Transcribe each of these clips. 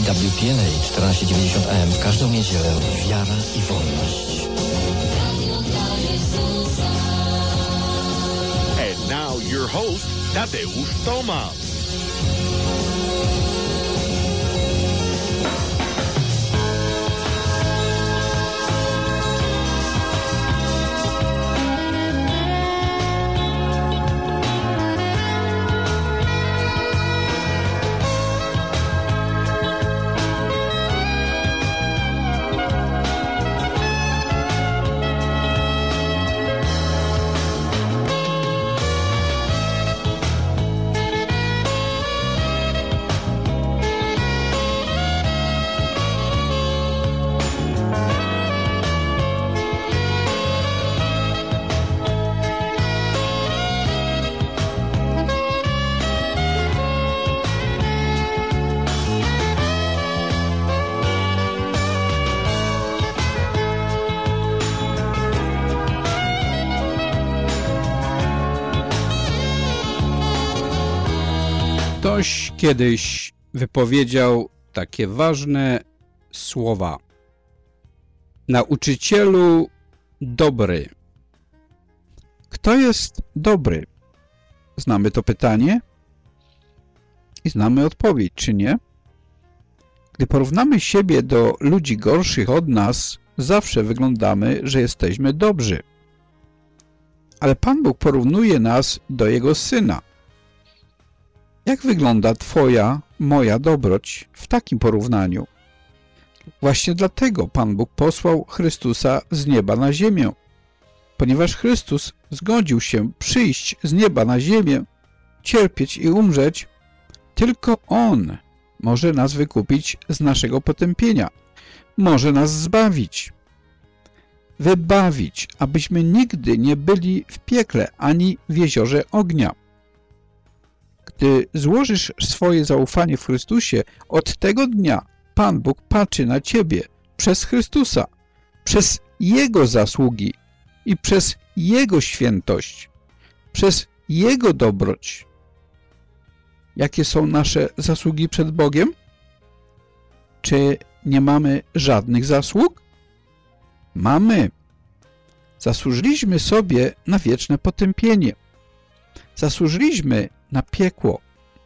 EWTN 1490 AM w każdą niedzielę. Wiara i wolność. And now your host, Tadeusz Tomasz. Ktoś kiedyś wypowiedział takie ważne słowa. Nauczycielu dobry. Kto jest dobry? Znamy to pytanie i znamy odpowiedź, czy nie? Gdy porównamy siebie do ludzi gorszych od nas, zawsze wyglądamy, że jesteśmy dobrzy. Ale Pan Bóg porównuje nas do Jego Syna. Jak wygląda Twoja, moja dobroć w takim porównaniu? Właśnie dlatego Pan Bóg posłał Chrystusa z nieba na ziemię. Ponieważ Chrystus zgodził się przyjść z nieba na ziemię, cierpieć i umrzeć, tylko On może nas wykupić z naszego potępienia. Może nas zbawić, wybawić, abyśmy nigdy nie byli w piekle ani w jeziorze ognia. Gdy złożysz swoje zaufanie w Chrystusie, od tego dnia Pan Bóg patrzy na ciebie przez Chrystusa, przez Jego zasługi i przez Jego świętość, przez Jego dobroć. Jakie są nasze zasługi przed Bogiem? Czy nie mamy żadnych zasług? Mamy. Zasłużyliśmy sobie na wieczne potępienie. Zasłużyliśmy na piekło.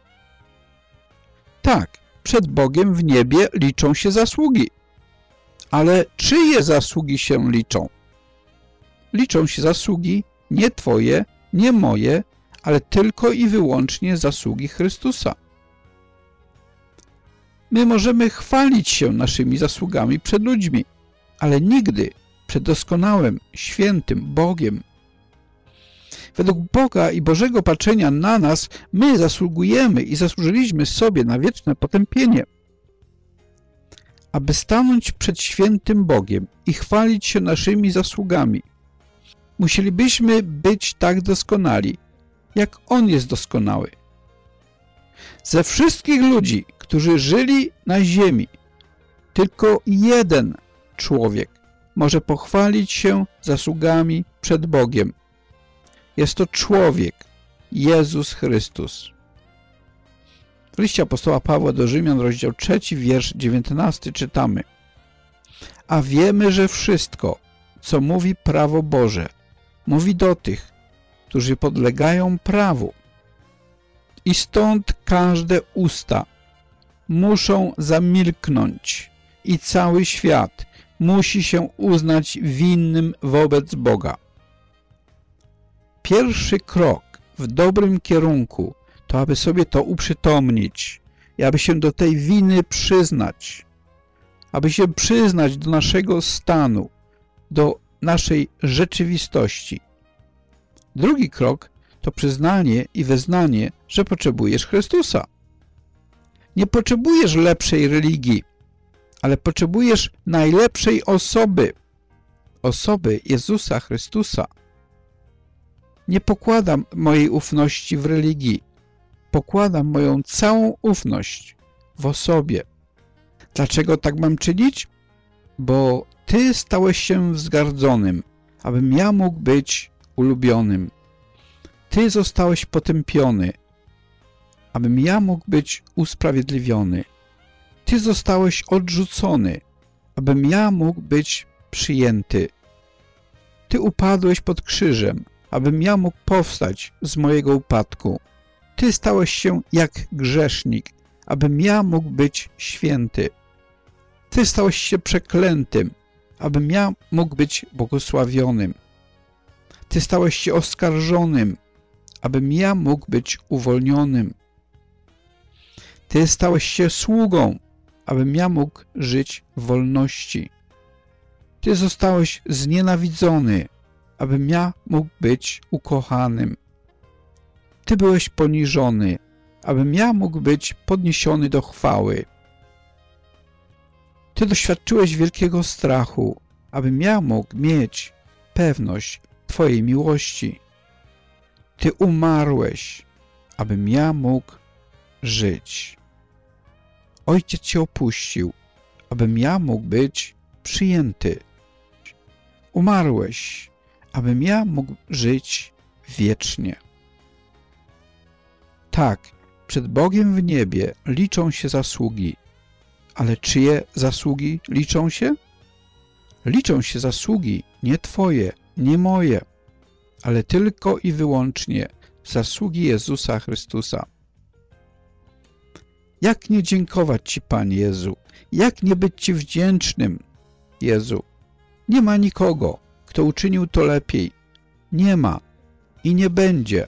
Tak, przed Bogiem w niebie liczą się zasługi. Ale czyje zasługi się liczą? Liczą się zasługi nie Twoje, nie moje, ale tylko i wyłącznie zasługi Chrystusa. My możemy chwalić się naszymi zasługami przed ludźmi, ale nigdy przed doskonałym, świętym Bogiem. Według Boga i Bożego patrzenia na nas, my zasługujemy i zasłużyliśmy sobie na wieczne potępienie. Aby stanąć przed świętym Bogiem i chwalić się naszymi zasługami, musielibyśmy być tak doskonali, jak On jest doskonały. Ze wszystkich ludzi, którzy żyli na ziemi, tylko jeden człowiek może pochwalić się zasługami przed Bogiem. Jest to człowiek, Jezus Chrystus. W liście apostoła Pawła do Rzymian, rozdział 3, wiersz 19 czytamy: A wiemy, że wszystko, co mówi prawo Boże, mówi do tych, którzy podlegają prawu. I stąd każde usta muszą zamilknąć i cały świat musi się uznać winnym wobec Boga. Pierwszy krok w dobrym kierunku to, aby sobie to uprzytomnić i aby się do tej winy przyznać, aby się przyznać do naszego stanu, do naszej rzeczywistości. Drugi krok to przyznanie i wyznanie, że potrzebujesz Chrystusa. Nie potrzebujesz lepszej religii, ale potrzebujesz najlepszej osoby Jezusa Chrystusa. Nie pokładam mojej ufności w religii. Pokładam moją całą ufność w osobie. Dlaczego tak mam czynić? Bo Ty stałeś się wzgardzonym, abym ja mógł być ulubionym. Ty zostałeś potępiony, abym ja mógł być usprawiedliwiony. Ty zostałeś odrzucony, abym ja mógł być przyjęty. Ty upadłeś pod krzyżem, abym ja mógł powstać z mojego upadku. Ty stałeś się jak grzesznik, abym ja mógł być święty. Ty stałeś się przeklętym, abym ja mógł być błogosławionym. Ty stałeś się oskarżonym, abym ja mógł być uwolnionym. Ty stałeś się sługą, abym ja mógł żyć w wolności. Ty zostałeś znienawidzony, abym ja mógł być ukochanym. Ty byłeś poniżony, abym ja mógł być podniesiony do chwały. Ty doświadczyłeś wielkiego strachu, abym ja mógł mieć pewność Twojej miłości. Ty umarłeś, abym ja mógł żyć. Ojciec Cię opuścił, abym ja mógł być przyjęty. Umarłeś, abym ja mógł żyć wiecznie. Tak, przed Bogiem w niebie liczą się zasługi. Ale czyje zasługi liczą się? Liczą się zasługi nie Twoje, nie moje, ale tylko i wyłącznie zasługi Jezusa Chrystusa. Jak nie dziękować Ci, Panie Jezu? Jak nie być Ci wdzięcznym, Jezu? Nie ma nikogo, kto uczynił to lepiej. Nie ma i nie będzie.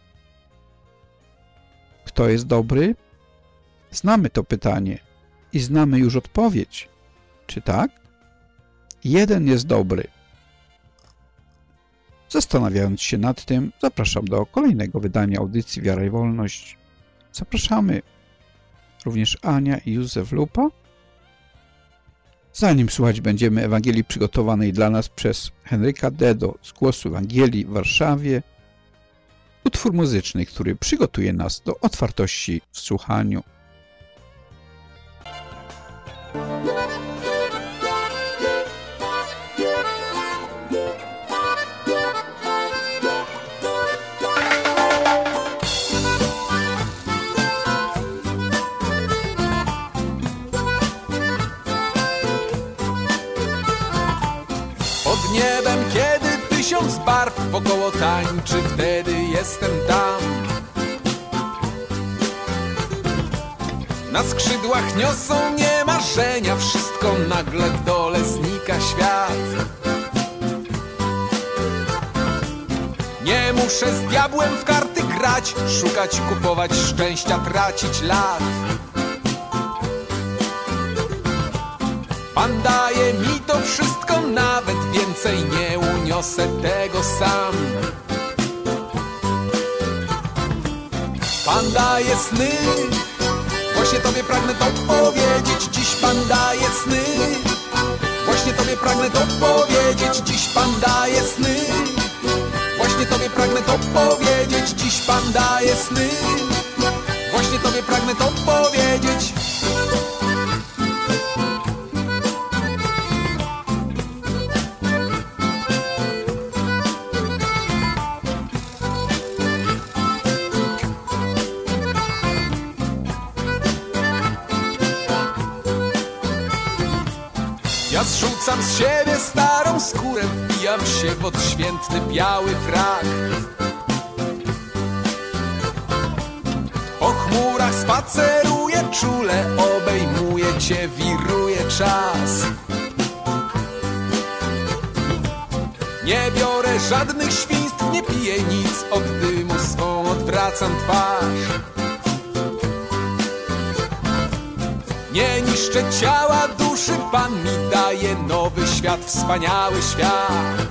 Kto jest dobry? Znamy to pytanie i znamy już odpowiedź. Czy tak? Jeden jest dobry. Zastanawiając się nad tym, zapraszam do kolejnego wydania audycji Wiara i Wolność. Zapraszamy również Ania i Józef Lupa. Zanim słuchać będziemy Ewangelii przygotowanej dla nas przez Henryka Dedo z Głosu Ewangelii w Warszawie, utwór muzyczny, który przygotuje nas do otwartości w słuchaniu. Pod niebem, kiedy 1000 barw wokoło tańczy, wtedy jestem tam. Na skrzydłach niosą mnie marzenia, wszystko nagle w dole znika świat. Nie muszę z diabłem w karty grać, szukać, kupować szczęścia, tracić lat. Pan daje mi to wszystko, nawet więcej, nie uniosę tego sam. Pan daje sny, właśnie Tobie pragnę to powiedzieć. Dziś Pan daje sny, właśnie Tobie pragnę to powiedzieć. Dziś Pan daje sny, właśnie Tobie pragnę to powiedzieć. Dziś Pan daje sny, właśnie Tobie pragnę to powiedzieć. Ja zrzucam z siebie starą skórę, wbijam się w odświętny biały frak. Po chmurach spaceruję czule, obejmuję Cię, wiruje czas. Nie biorę żadnych świństw, nie piję nic, od dymu swą odwracam twarz. Nie niszczę ciała, duszy, Pan mi daje nowy świat, wspaniały świat.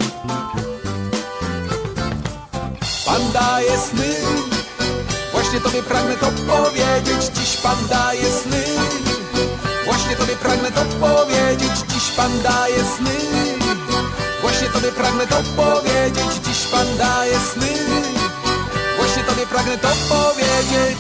Pan daje sny, właśnie Tobie pragnę to powiedzieć. Dziś Pan daje sny, właśnie Tobie pragnę to powiedzieć. Dziś Pan daje sny, właśnie Tobie pragnę to powiedzieć. Dziś Pan daje sny, właśnie Tobie pragnę to powiedzieć.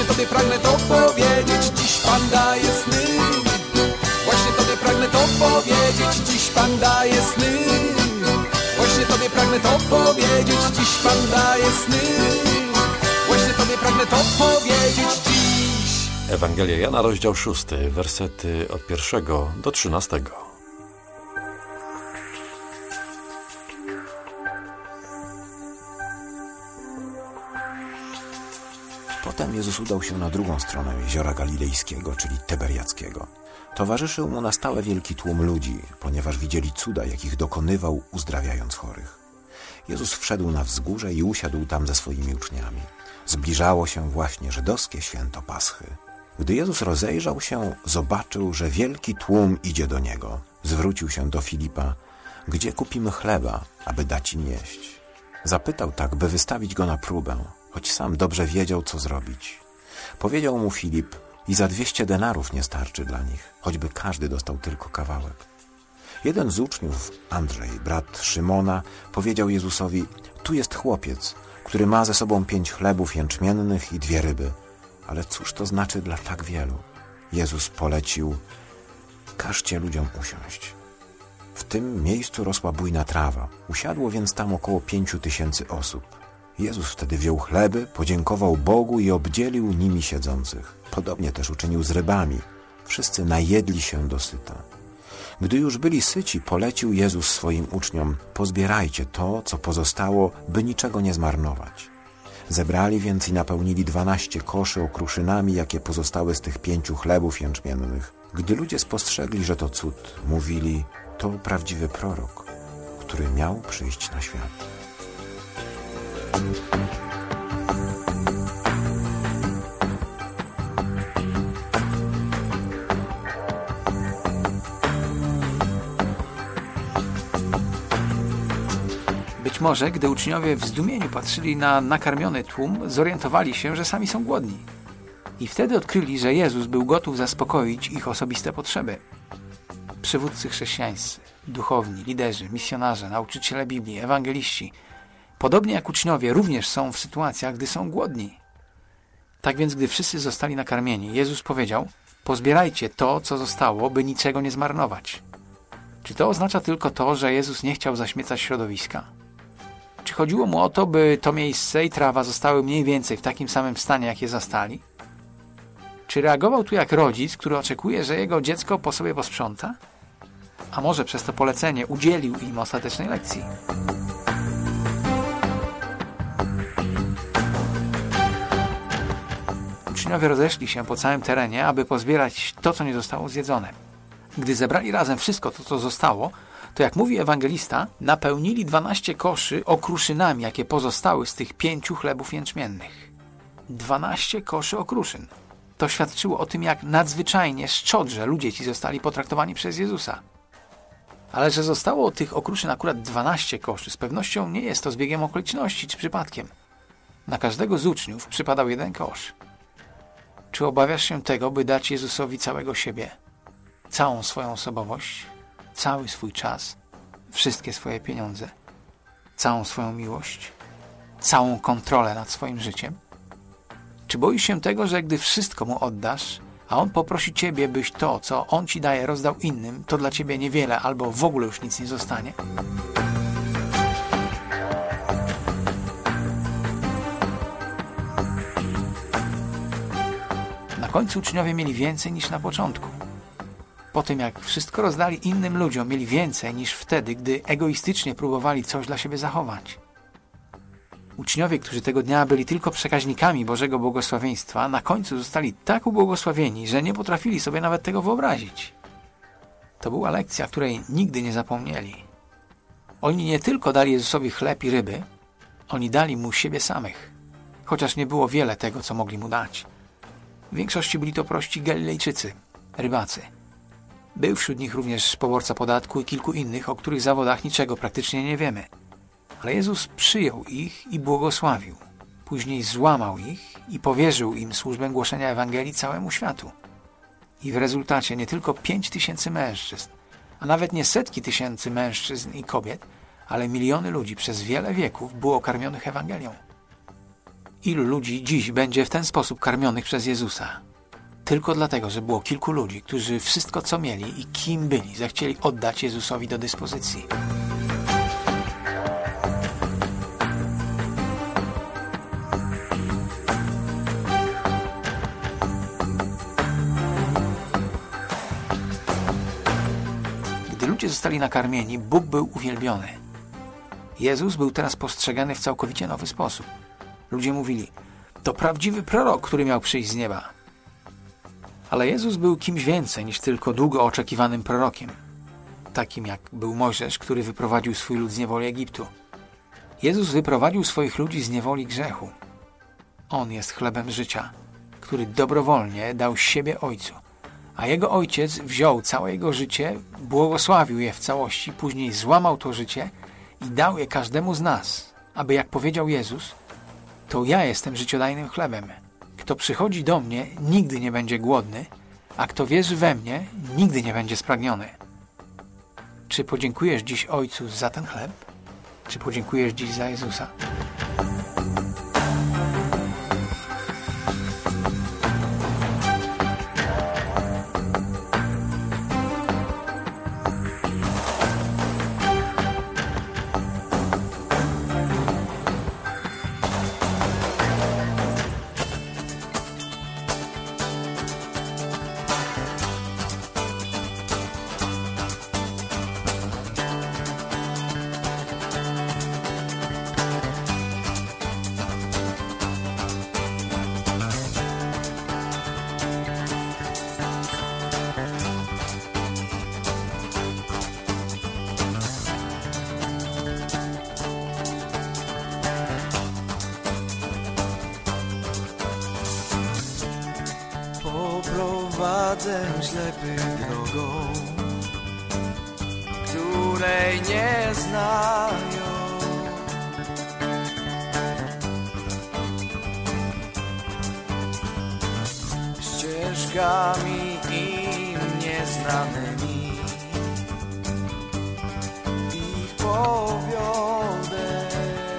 Tobie pragnę to powiedzieć, dziś Pan daje sny. Właśnie Tobie pragnę to powiedzieć, dziś Pan daje sny. Właśnie Tobie pragnę to powiedzieć, dziś Pan daje sny. Właśnie Tobie pragnę to powiedzieć dziś. Ewangelia Jana, rozdział 6, wersety od 1 do 13. Potem Jezus udał się na drugą stronę jeziora Galilejskiego, czyli Tyberiackiego. Towarzyszył mu na stałe wielki tłum ludzi, ponieważ widzieli cuda, jakich dokonywał, uzdrawiając chorych. Jezus wszedł na wzgórze i usiadł tam ze swoimi uczniami. Zbliżało się właśnie żydowskie święto Paschy. Gdy Jezus rozejrzał się, zobaczył, że wielki tłum idzie do Niego. Zwrócił się do Filipa: gdzie kupimy chleba, aby dać im jeść? Zapytał tak, by wystawić go na próbę, choć sam dobrze wiedział, co zrobić. Powiedział mu Filip: i za 200 denarów nie starczy dla nich, choćby każdy dostał tylko kawałek. Jeden z uczniów, Andrzej, brat Szymona, powiedział Jezusowi: tu jest chłopiec, który ma ze sobą 5 chlebów jęczmiennych i 2 ryby. Ale cóż to znaczy dla tak wielu? Jezus polecił: każcie ludziom usiąść. W tym miejscu rosła bujna trawa. Usiadło więc tam około 5000 osób. Jezus wtedy wziął chleby, podziękował Bogu i obdzielił nimi siedzących. Podobnie też uczynił z rybami. Wszyscy najedli się dosyta. Gdy już byli syci, polecił Jezus swoim uczniom: pozbierajcie to, co pozostało, by niczego nie zmarnować. Zebrali więc i napełnili 12 koszy okruszynami, jakie pozostały z tych 5 chlebów jęczmiennych. Gdy ludzie spostrzegli, że to cud, mówili: to prawdziwy prorok, który miał przyjść na świat. Być może, gdy uczniowie w zdumieniu patrzyli na nakarmiony tłum, zorientowali się, że sami są głodni. I wtedy odkryli, że Jezus był gotów zaspokoić ich osobiste potrzeby. Przywódcy chrześcijańscy, duchowni, liderzy, misjonarze, nauczyciele Biblii, ewangeliści, podobnie jak uczniowie, również są w sytuacjach, gdy są głodni. Tak więc, gdy wszyscy zostali nakarmieni, Jezus powiedział: pozbierajcie to, co zostało, by niczego nie zmarnować. Czy to oznacza tylko to, że Jezus nie chciał zaśmiecać środowiska? Czy chodziło mu o to, by to miejsce i trawa zostały mniej więcej w takim samym stanie, jak je zastali? Czy reagował tu jak rodzic, który oczekuje, że jego dziecko po sobie posprząta? A może przez to polecenie udzielił im ostatecznej lekcji? Uczniowie rozeszli się po całym terenie, aby pozbierać to, co nie zostało zjedzone. Gdy zebrali razem wszystko to, co zostało, to jak mówi ewangelista, napełnili 12 koszy okruszynami, jakie pozostały z tych 5 chlebów jęczmiennych. 12 koszy okruszyn. To świadczyło o tym, jak nadzwyczajnie szczodrze ludzie ci zostali potraktowani przez Jezusa. Ale że zostało tych okruszyn akurat 12 koszy, z pewnością nie jest to zbiegiem okoliczności czy przypadkiem. Na każdego z uczniów przypadał 1 kosz. Czy obawiasz się tego, by dać Jezusowi całego siebie, całą swoją osobowość, cały swój czas, wszystkie swoje pieniądze, całą swoją miłość, całą kontrolę nad swoim życiem? Czy boisz się tego, że gdy wszystko mu oddasz, a on poprosi ciebie, byś to, co on ci daje, rozdał innym, to dla ciebie niewiele albo w ogóle już nic nie zostanie? Na końcu uczniowie mieli więcej niż na początku. Po tym, jak wszystko rozdali innym ludziom, mieli więcej niż wtedy, gdy egoistycznie próbowali coś dla siebie zachować. Uczniowie, którzy tego dnia byli tylko przekaźnikami Bożego błogosławieństwa, na końcu zostali tak ubłogosławieni, że nie potrafili sobie nawet tego wyobrazić. To była lekcja, której nigdy nie zapomnieli. Oni nie tylko dali Jezusowi chleb i ryby, oni dali Mu siebie samych, chociaż nie było wiele tego, co mogli Mu dać. W większości byli to prości Galilejczycy, rybacy. Był wśród nich również poborca podatku i kilku innych, o których zawodach niczego praktycznie nie wiemy. Ale Jezus przyjął ich i błogosławił. Później złamał ich i powierzył im służbę głoszenia Ewangelii całemu światu. I w rezultacie nie tylko 5000 mężczyzn, a nawet nie setki tysięcy mężczyzn i kobiet, ale miliony ludzi przez wiele wieków było karmionych Ewangelią. Ilu ludzi dziś będzie w ten sposób karmionych przez Jezusa? Tylko dlatego, że było kilku ludzi, którzy wszystko, co mieli i kim byli, zechcieli oddać Jezusowi do dyspozycji. Gdy ludzie zostali nakarmieni, Bóg był uwielbiony. Jezus był teraz postrzegany w całkowicie nowy sposób. Ludzie mówili, to prawdziwy prorok, który miał przyjść z nieba. Ale Jezus był kimś więcej niż tylko długo oczekiwanym prorokiem. Takim jak był Mojżesz, który wyprowadził swój lud z niewoli Egiptu. Jezus wyprowadził swoich ludzi z niewoli grzechu. On jest chlebem życia, który dobrowolnie dał siebie Ojcu. A Jego Ojciec wziął całe Jego życie, błogosławił je w całości, później złamał to życie i dał je każdemu z nas, aby jak powiedział Jezus, to ja jestem życiodajnym chlebem. Kto przychodzi do mnie, nigdy nie będzie głodny, a kto wierzy we mnie, nigdy nie będzie spragniony. Czy podziękujesz dziś Ojcu za ten chleb? Czy podziękujesz dziś za Jezusa? Poprowadzę ślepych drogą, której nie znają. Ścieżkami im nieznanymi ich powiodę.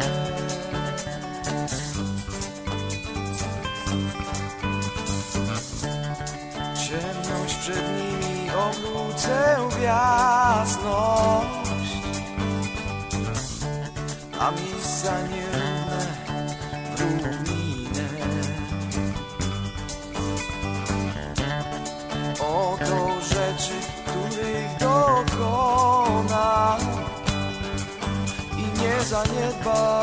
Ciemność przed nimi obrócę w jasność, a miejsca nierówne w równinę. Oto rzeczy, których dokona i nie zaniedba.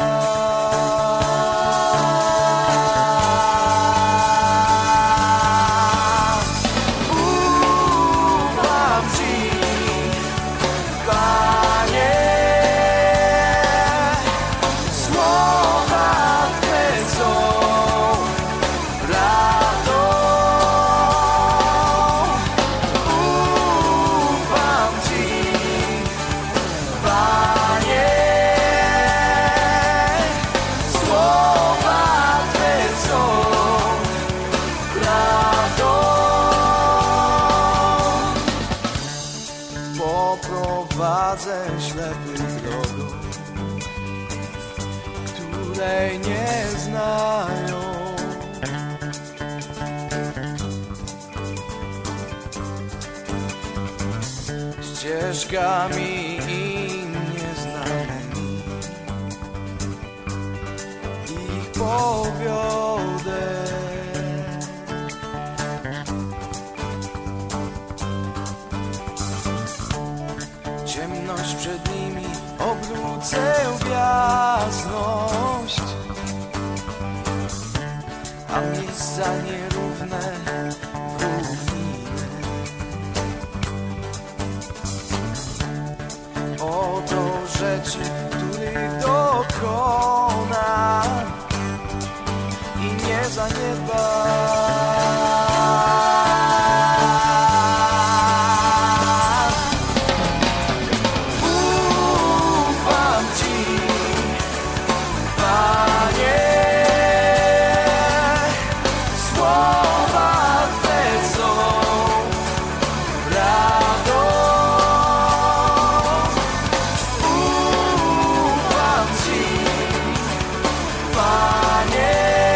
Poprowadzę ślepych drogą, której nie znają. Ścieżkami im nieznanymi ich powiodę. Ciemność przed nimi obrócę w jasność, a miejsca nierówne w równinę. Oto rzeczy, których dokona i nie zaniedba. Panie,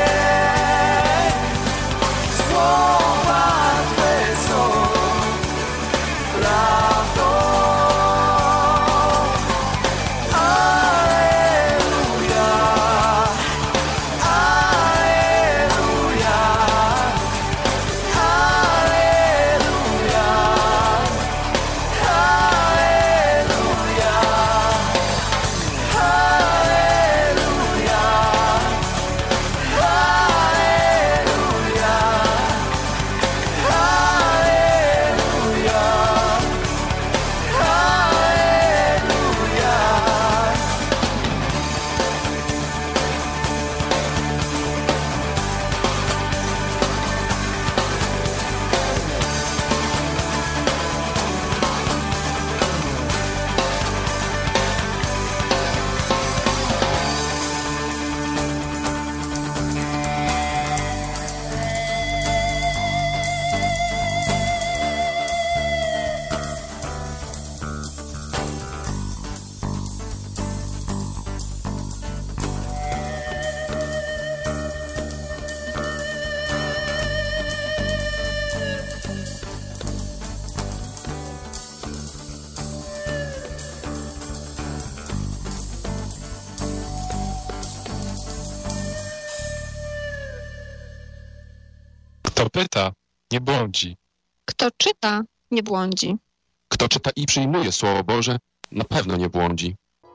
Kto pyta, nie błądzi. Kto czyta, nie błądzi. Kto czyta i przyjmuje Słowo Boże, na pewno nie błądzi.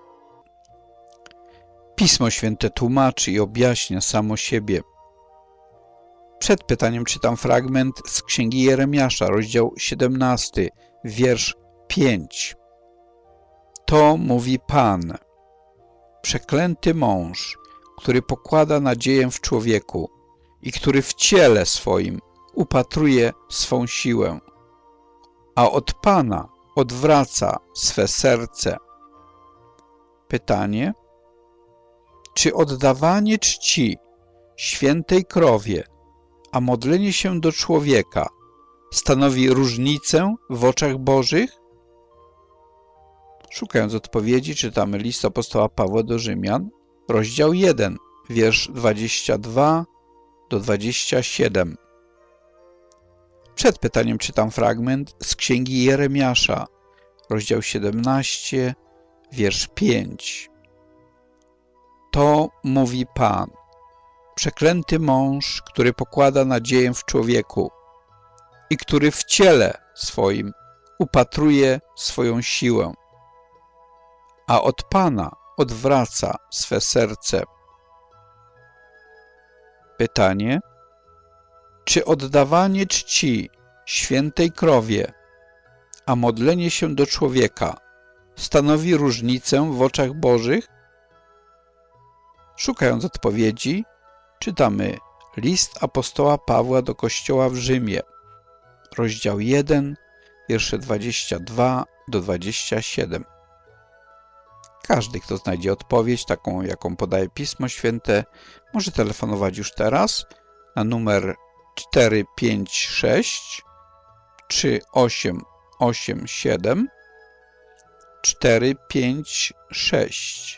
Pismo Święte tłumaczy i objaśnia samo siebie. Przed pytaniem czytam fragment z Księgi Jeremiasza, rozdział 17, wiersz 5. To mówi Pan, przeklęty mąż, który pokłada nadzieję w człowieku i który w ciele swoim upatruje swą siłę, a od Pana odwraca swe serce. Pytanie: czy oddawanie czci świętej krowie, a modlenie się do człowieka stanowi różnicę w oczach Bożych? Szukając odpowiedzi, czytamy list apostoła Pawła do Rzymian, rozdział 1, wiersz 22 do 27. Przed pytaniem czytam fragment z Księgi Jeremiasza, rozdział 17, wiersz 5. To mówi Pan, przeklęty mąż, który pokłada nadzieję w człowieku i który w ciele swoim upatruje swoją siłę, a od Pana odwraca swe serce. Pytanie: czy oddawanie czci świętej krowie, a modlenie się do człowieka stanowi różnicę w oczach Bożych? Szukając odpowiedzi, czytamy list apostoła Pawła do Kościoła w Rzymie, rozdział 1, wiersze 22 do 27. Każdy, kto znajdzie odpowiedź, taką jaką podaje Pismo Święte, może telefonować już teraz na numer 456 3887 456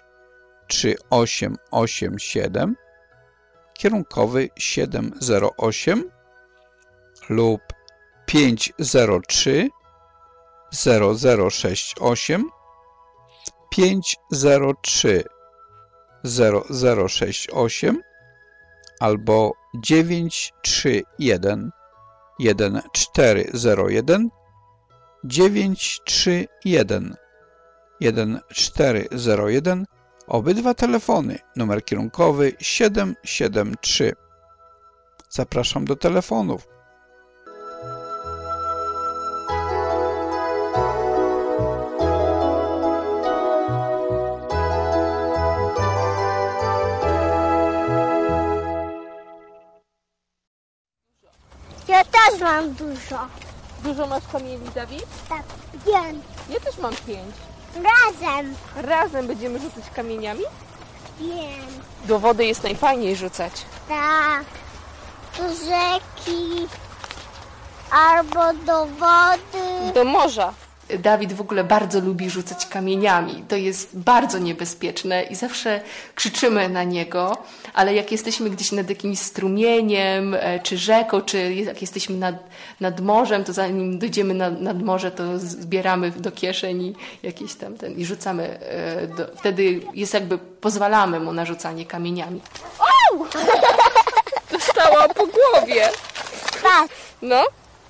3887, kierunkowy 708 lub 503 0068 503 0068 albo 931 1401 931 1401. Obydwa telefony, numer kierunkowy 773. Zapraszam do telefonów. Ja też mam dużo. Dużo masz kamieni, Dawid? Tak, 5. Ja też mam 5. Razem. Razem będziemy rzucać kamieniami? Wiem. Do wody jest najfajniej rzucać. Tak. Do rzeki. Albo do wody. Do morza. Dawid w ogóle bardzo lubi rzucać kamieniami. To jest bardzo niebezpieczne i zawsze krzyczymy na niego, ale jak jesteśmy gdzieś nad jakimś strumieniem, czy rzeką, czy jak jesteśmy nad morzem, to zanim dojdziemy nad morze, to zbieramy do kieszeni jakieś tam i rzucamy. Wtedy jest jakby, pozwalamy mu na rzucanie kamieniami. O! Dostała po głowie. Tak. No.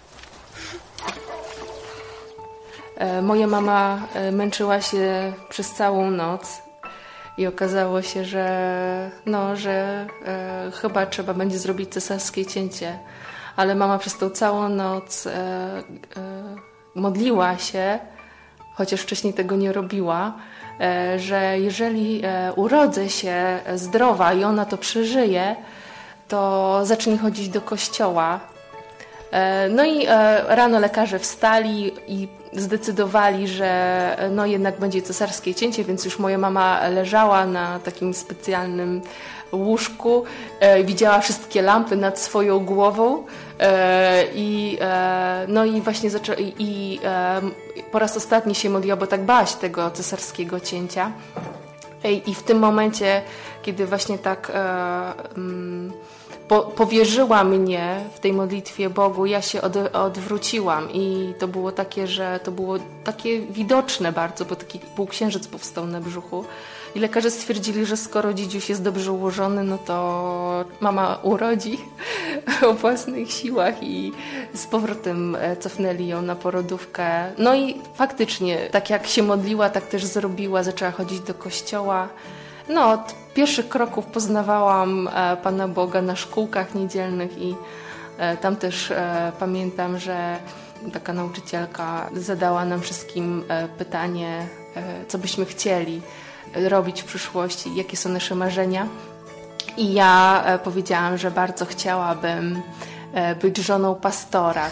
Moja mama męczyła się przez całą noc i okazało się, że chyba trzeba będzie zrobić cesarskie cięcie. Ale mama przez tą całą noc modliła się, chociaż wcześniej tego nie robiła, że jeżeli urodzę się zdrowa i ona to przeżyje, to zacznie chodzić do kościoła. No i rano lekarze wstali i zdecydowali, że jednak będzie cesarskie cięcie, więc już moja mama leżała na takim specjalnym łóżku, widziała wszystkie lampy nad swoją głową i właśnie po raz ostatni się modliła, bo tak bała się tego cesarskiego cięcia. I w tym momencie, kiedy właśnie tak powierzyła mnie w tej modlitwie Bogu, ja się odwróciłam i to było takie, że to było takie widoczne bardzo, bo taki półksiężyc powstał na brzuchu i lekarze stwierdzili, że skoro dzidziuś jest dobrze ułożony, no to mama urodzi o własnych siłach i z powrotem cofnęli ją na porodówkę. No i faktycznie, tak jak się modliła, tak też zrobiła, zaczęła chodzić do kościoła. No, od pierwszych kroków poznawałam Pana Boga na szkółkach niedzielnych i tam też pamiętam, że taka nauczycielka zadała nam wszystkim pytanie, co byśmy chcieli robić w przyszłości, jakie są nasze marzenia. I ja powiedziałam, że bardzo chciałabym być żoną pastora.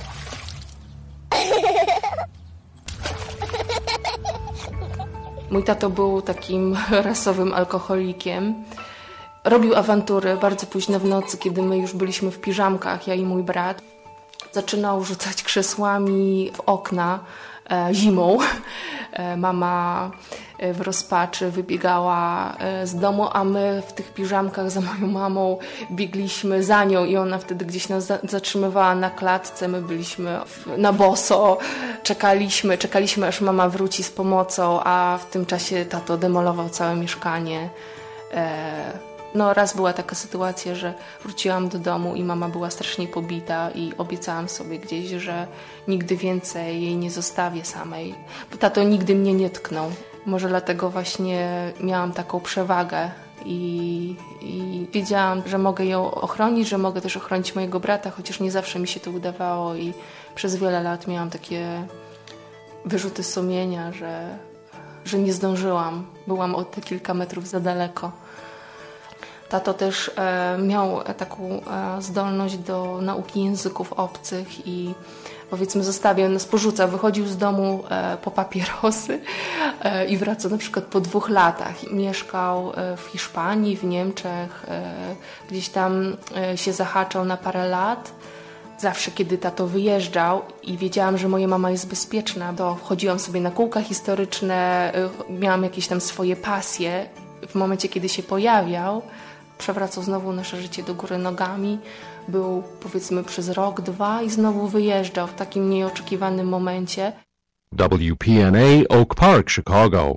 Mój tato był takim rasowym alkoholikiem. Robił awantury bardzo późno w nocy, kiedy my już byliśmy w piżamkach, ja i mój brat. Zaczynał rzucać krzesłami w okna zimą. Mama w rozpaczy wybiegała z domu, a my w tych piżamkach za moją mamą biegliśmy za nią i ona wtedy gdzieś nas zatrzymywała na klatce. My byliśmy na boso, czekaliśmy aż mama wróci z pomocą, a w tym czasie tato demolował całe mieszkanie. No raz była taka sytuacja, że wróciłam do domu i mama była strasznie pobita i obiecałam sobie gdzieś, że nigdy więcej jej nie zostawię samej. Bo tato nigdy mnie nie tknął. Może dlatego właśnie miałam taką przewagę i wiedziałam, że mogę ją ochronić, że mogę też ochronić mojego brata, chociaż nie zawsze mi się to udawało i przez wiele lat miałam takie wyrzuty sumienia, że nie zdążyłam. Byłam o te kilka metrów za daleko. Tato też miał taką zdolność do nauki języków obcych i powiedzmy zostawiał nas, porzucał, wychodził z domu po papierosy i wracał na przykład po 2 latach. Mieszkał w Hiszpanii, w Niemczech, gdzieś tam się zahaczał na parę lat. Zawsze, kiedy tato wyjeżdżał i wiedziałam, że moja mama jest bezpieczna, to chodziłam sobie na kółka historyczne, miałam jakieś tam swoje pasje. W momencie, kiedy się pojawiał, przewracał znowu nasze życie do góry nogami. Był powiedzmy przez rok, 2 i znowu wyjeżdżał w takim nieoczekiwanym momencie. WPNA Oak Park, Chicago.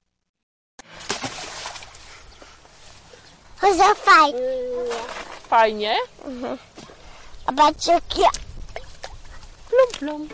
To za fajnie. Fajnie? Mhm. A patrz jak ja. Plum, plum.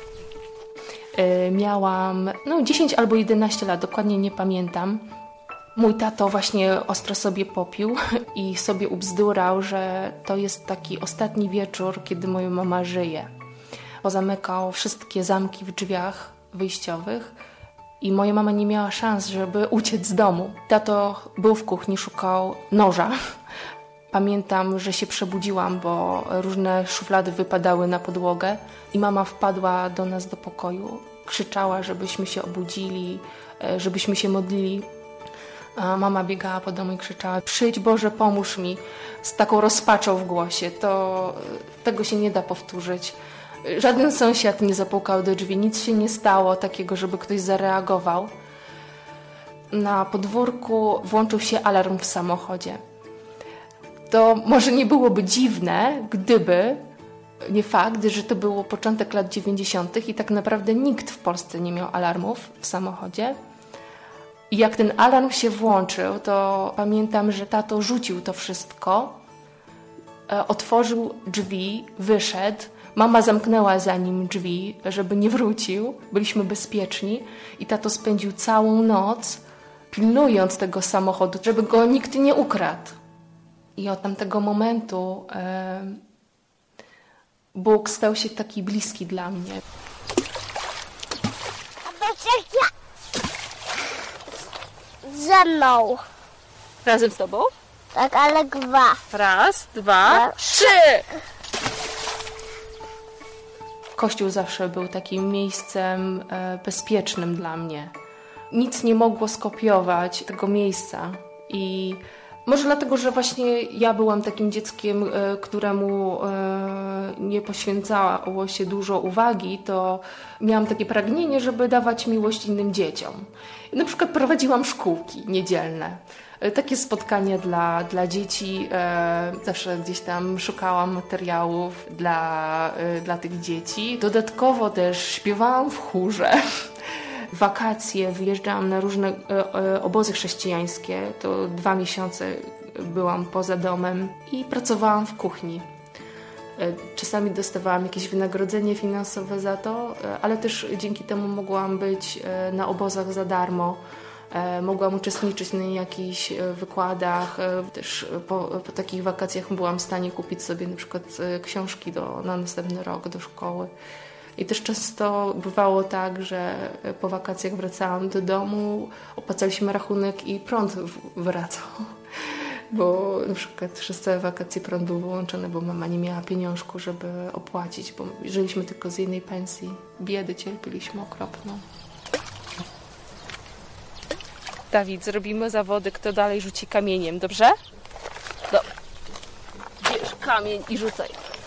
Miałam 10 albo 11 lat, dokładnie nie pamiętam. Mój tato właśnie ostro sobie popił i sobie ubzdurał, że to jest taki ostatni wieczór, kiedy moja mama żyje. Pozamykał wszystkie zamki w drzwiach wyjściowych i moja mama nie miała szans, żeby uciec z domu. Tato był w kuchni, szukał noża. Pamiętam, że się przebudziłam, bo różne szuflady wypadały na podłogę i mama wpadła do nas do pokoju. Krzyczała, żebyśmy się obudzili, żebyśmy się modlili. A mama biegała po domu i krzyczała: przyjdź Boże, pomóż mi, z taką rozpaczą w głosie. Tego się nie da powtórzyć. Żaden sąsiad nie zapukał do drzwi, nic się nie stało takiego, żeby ktoś zareagował. Na podwórku włączył się alarm w samochodzie. To może nie byłoby dziwne, gdyby nie fakt, że to było początek lat 90. i tak naprawdę nikt w Polsce nie miał alarmów w samochodzie. I jak ten alarm się włączył, to pamiętam, że tato rzucił to wszystko, otworzył drzwi, wyszedł. Mama zamknęła za nim drzwi, żeby nie wrócił. Byliśmy bezpieczni i tato spędził całą noc pilnując tego samochodu, żeby go nikt nie ukradł. I od tamtego momentu Bóg stał się taki bliski dla mnie. A patrz jak ja. Ze mną. Razem z tobą? Tak, ale 2. Raz, 2, 3! Kościół zawsze był takim miejscem bezpiecznym dla mnie. Nic nie mogło skopiować tego miejsca. I może dlatego, że właśnie ja byłam takim dzieckiem, któremu nie poświęcało się dużo uwagi, to miałam takie pragnienie, żeby dawać miłość innym dzieciom. I na przykład prowadziłam szkółki niedzielne. Takie spotkania dla dzieci. Zawsze gdzieś tam szukałam materiałów dla tych dzieci. Dodatkowo też śpiewałam w chórze. W wakacje wyjeżdżałam na różne obozy chrześcijańskie. To 2 miesiące byłam poza domem i pracowałam w kuchni. Czasami dostawałam jakieś wynagrodzenie finansowe za to, ale też dzięki temu mogłam być na obozach za darmo. Mogłam uczestniczyć na jakichś wykładach. Też po takich wakacjach byłam w stanie kupić sobie na przykład książki na następny rok do szkoły. I też często bywało tak, że po wakacjach wracałam do domu, opłacaliśmy rachunek i prąd wracał. Bo na przykład przez całe wakacje prąd był wyłączony, bo mama nie miała pieniążku, żeby opłacić, bo żyliśmy tylko z jednej pensji. Biedy cierpieliśmy okropną. Dawid, zrobimy zawody, kto dalej rzuci kamieniem, dobrze? Bierz kamień i rzucaj.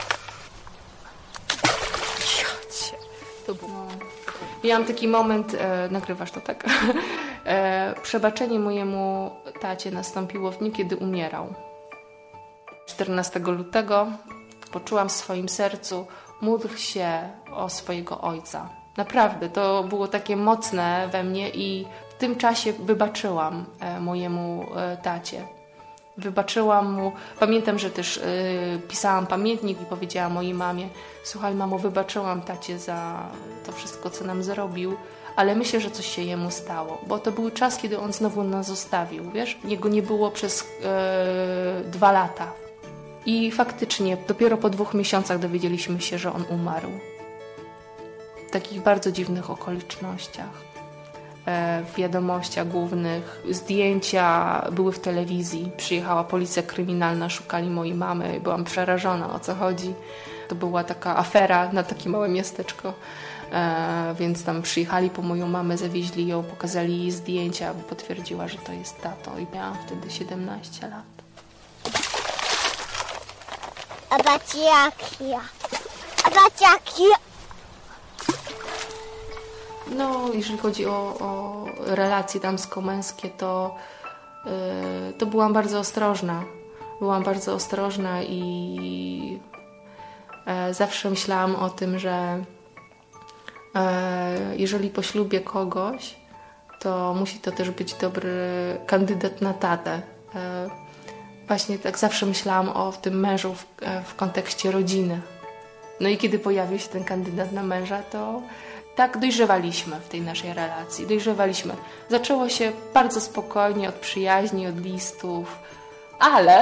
To było. Miałam taki moment, nagrywasz to, tak? Przebaczenie mojemu tacie nastąpiło w dniu, kiedy umierał. 14 lutego poczułam w swoim sercu: módl się o swojego ojca. Naprawdę, to było takie mocne we mnie i w tym czasie wybaczyłam mojemu tacie. Wybaczyłam mu. Pamiętam, że też pisałam pamiętnik i powiedziałam mojej mamie: słuchaj, mamo, wybaczyłam tacie za to wszystko, co nam zrobił, ale myślę, że coś się jemu stało, bo to był czas, kiedy on znowu nas zostawił, wiesz? Jego nie było przez 2 lata. I faktycznie dopiero po 2 miesiącach dowiedzieliśmy się, że on umarł. W takich bardzo dziwnych okolicznościach. W wiadomościach głównych zdjęcia były w telewizji. Przyjechała policja kryminalna, szukali mojej mamy. Byłam przerażona, o co chodzi. To była taka afera na takie małe miasteczko. Więc tam przyjechali po moją mamę, zawieźli ją, pokazali jej zdjęcia, bo potwierdziła, że to jest tato. I miałam wtedy 17 lat. A baciaki. A baciaki. No, jeżeli chodzi o relacje damsko-męskie, to byłam bardzo ostrożna. Byłam bardzo ostrożna i zawsze myślałam o tym, że jeżeli poślubię kogoś, to musi to też być dobry kandydat na tatę. Właśnie tak zawsze myślałam o tym mężu w kontekście rodziny. No i kiedy pojawił się ten kandydat na męża, to tak dojrzewaliśmy w tej naszej relacji. Dojrzewaliśmy. Zaczęło się bardzo spokojnie, od przyjaźni, od listów, ale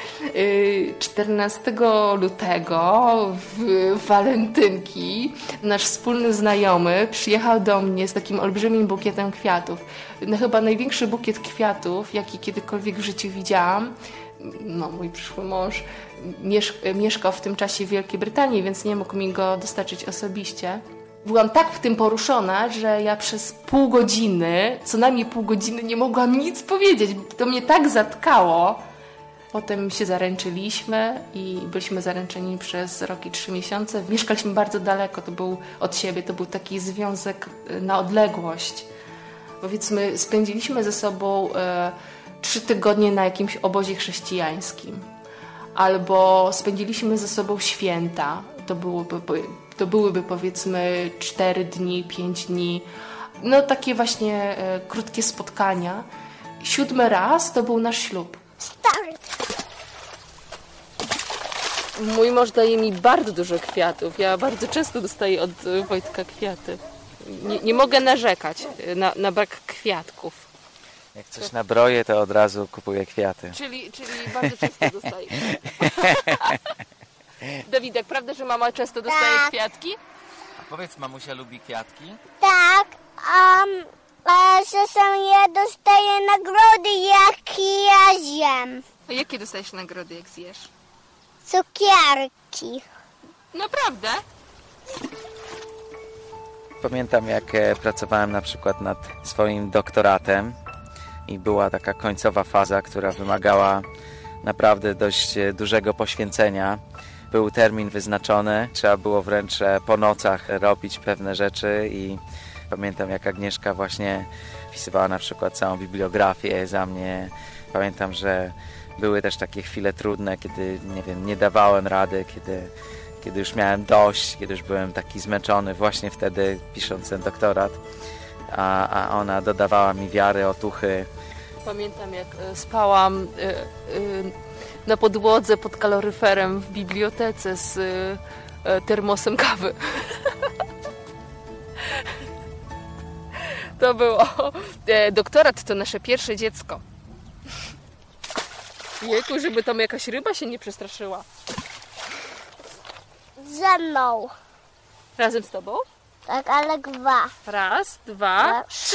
14 lutego w walentynki nasz wspólny znajomy przyjechał do mnie z takim olbrzymim bukietem kwiatów. No, chyba największy bukiet kwiatów, jaki kiedykolwiek w życiu widziałam. No, mój przyszły mąż mieszkał w tym czasie w Wielkiej Brytanii, więc nie mógł mi go dostarczyć osobiście. Byłam tak w tym poruszona, że ja przez pół godziny, co najmniej pół godziny, nie mogłam nic powiedzieć. To mnie tak zatkało. Potem się zaręczyliśmy i byliśmy zaręczeni przez rok i 3 miesiące. Mieszkaliśmy bardzo daleko, to był od siebie, to był taki związek na odległość. Powiedzmy, spędziliśmy ze sobą 3 tygodnie na jakimś obozie chrześcijańskim. Albo spędziliśmy ze sobą święta. To byłyby powiedzmy 4 dni, 5 dni. No takie właśnie krótkie spotkania. 7. raz to był nasz ślub. Stary. Mój mąż daje mi bardzo dużo kwiatów. Ja bardzo często dostaję od Wojtka kwiaty. Nie mogę narzekać na brak kwiatków. Jak coś nabroję, to od razu kupuję kwiaty. Czyli bardzo często dostaję. Dawidek, prawda, że mama często dostaje kwiatki? A powiedz, mamusia lubi kwiatki? Tak, a czasem ja dostaję nagrody, jak ja zjem. A jakie dostajesz nagrody, jak zjesz? Cukierki. Naprawdę? Pamiętam, jak pracowałem na przykład nad swoim doktoratem i była taka końcowa faza, która wymagała naprawdę dość dużego poświęcenia. Był termin wyznaczony, trzeba było wręcz po nocach robić pewne rzeczy i pamiętam, jak Agnieszka właśnie wpisywała na przykład całą bibliografię za mnie, Pamiętam, że były też takie chwile trudne, kiedy, nie wiem, nie dawałem rady, kiedy już miałem dość, kiedy już byłem taki zmęczony, właśnie wtedy pisząc ten doktorat, a ona dodawała mi wiary, otuchy. Pamiętam, jak spałam na podłodze pod kaloryferem w bibliotece z termosem kawy. To było... Doktorat to nasze pierwsze dziecko. Jejku, żeby tam jakaś ryba się nie przestraszyła. Ze mną. Razem z tobą? Tak, ale 2. Raz, dwa, 3!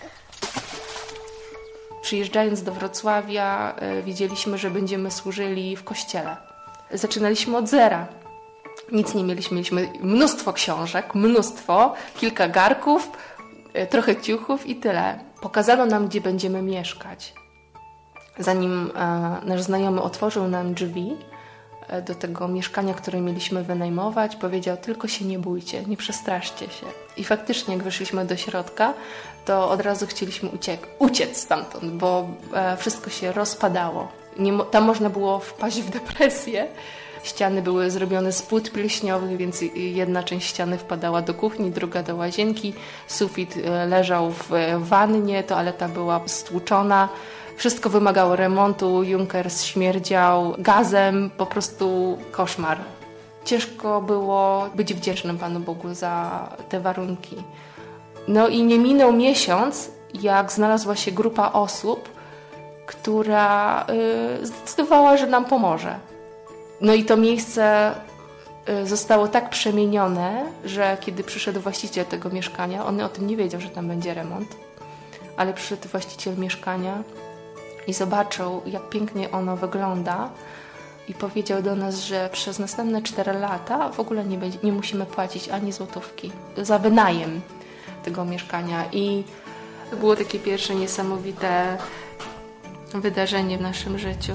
Przyjeżdżając do Wrocławia, wiedzieliśmy, że będziemy służyli w kościele. Zaczynaliśmy od zera. Nic nie mieliśmy. Mieliśmy mnóstwo książek, kilka garków, trochę ciuchów i tyle. Pokazano nam, gdzie będziemy mieszkać. Zanim nasz znajomy otworzył nam drzwi do tego mieszkania, które mieliśmy wynajmować, powiedział: tylko się nie bójcie, nie przestraszcie się. I faktycznie, jak weszliśmy do środka, to od razu chcieliśmy uciec stamtąd, bo wszystko się rozpadało. Tam można było wpaść w depresję. Ściany były zrobione z płyt pleśniowych, więc jedna część ściany wpadała do kuchni, druga do łazienki. Sufit leżał w wannie, toaleta była stłuczona. Wszystko wymagało remontu, Junkers śmierdział gazem, po prostu koszmar. Ciężko było być wdzięcznym Panu Bogu za te warunki. No i nie minął miesiąc, jak znalazła się grupa osób, która zdecydowała, że nam pomoże. No i to miejsce zostało tak przemienione, że kiedy przyszedł właściciel tego mieszkania, on o tym nie wiedział, że tam będzie remont, ale przyszedł właściciel mieszkania i zobaczył, jak pięknie ono wygląda i powiedział do nas, że przez następne 4 lata w ogóle nie musimy płacić ani złotówki za wynajem tego mieszkania. I to było takie pierwsze niesamowite wydarzenie w naszym życiu.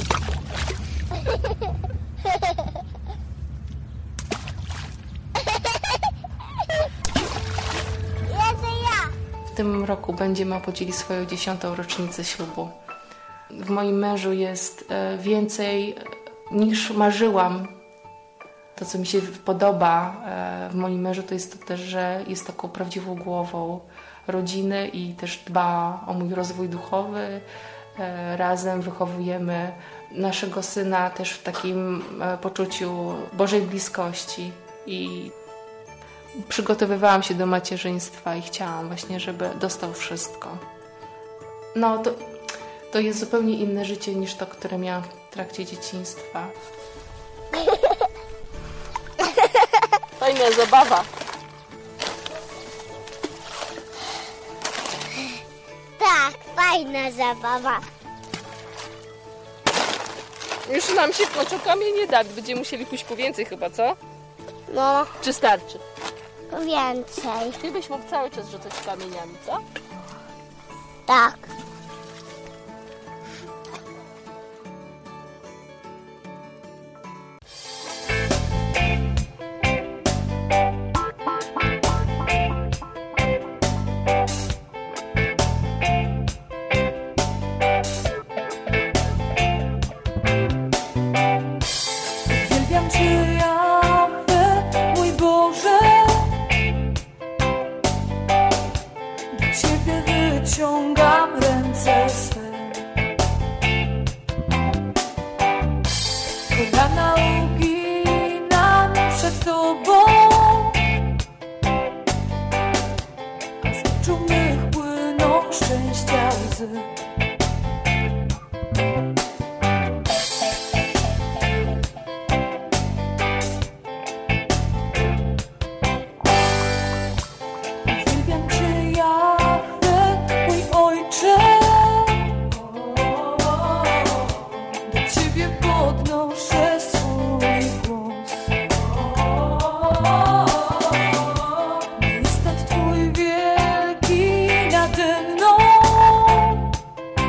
W tym roku będziemy obchodzili swoją 10. rocznicę ślubu. W moim mężu jest więcej niż marzyłam. To, co mi się podoba w moim mężu, to jest to też, że jest taką prawdziwą głową rodziny i też dba o mój rozwój duchowy. Razem wychowujemy naszego syna też w takim poczuciu Bożej bliskości i przygotowywałam się do macierzyństwa i chciałam właśnie, żeby dostał wszystko. No to jest zupełnie inne życie niż to, które miałam w trakcie dzieciństwa. Fajna zabawa. Tak, fajna zabawa. Już nam się w kamień nie da. Będziemy musieli pójść po więcej chyba, co? No. Czy starczy? Po więcej. Ty byś mógł cały czas rzucać kamieniami, co? Tak. Uwielbiam Cię, Jahwe, mój Boże. Do Ciebie wyciągam ręce swe. Kolana uginam przed Tobą, a z oczu mych płyną szczęścia łzy. Uwielbiam Cię, Jahwe, mój Ojcze. Do Ciebie podnoszę swój głos. Majestat Twój wielki nade mną.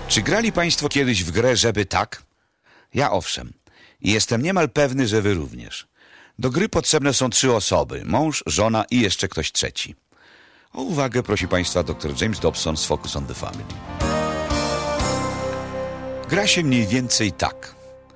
Czy grali państwo kiedyś w grę Żeby tak? Ja owszem. I jestem niemal pewny, że wy również. Do gry potrzebne są 3 osoby. Mąż, żona i jeszcze ktoś trzeci. O uwagę prosi państwa dr James Dobson z Focus on the Family. Gra się mniej więcej tak.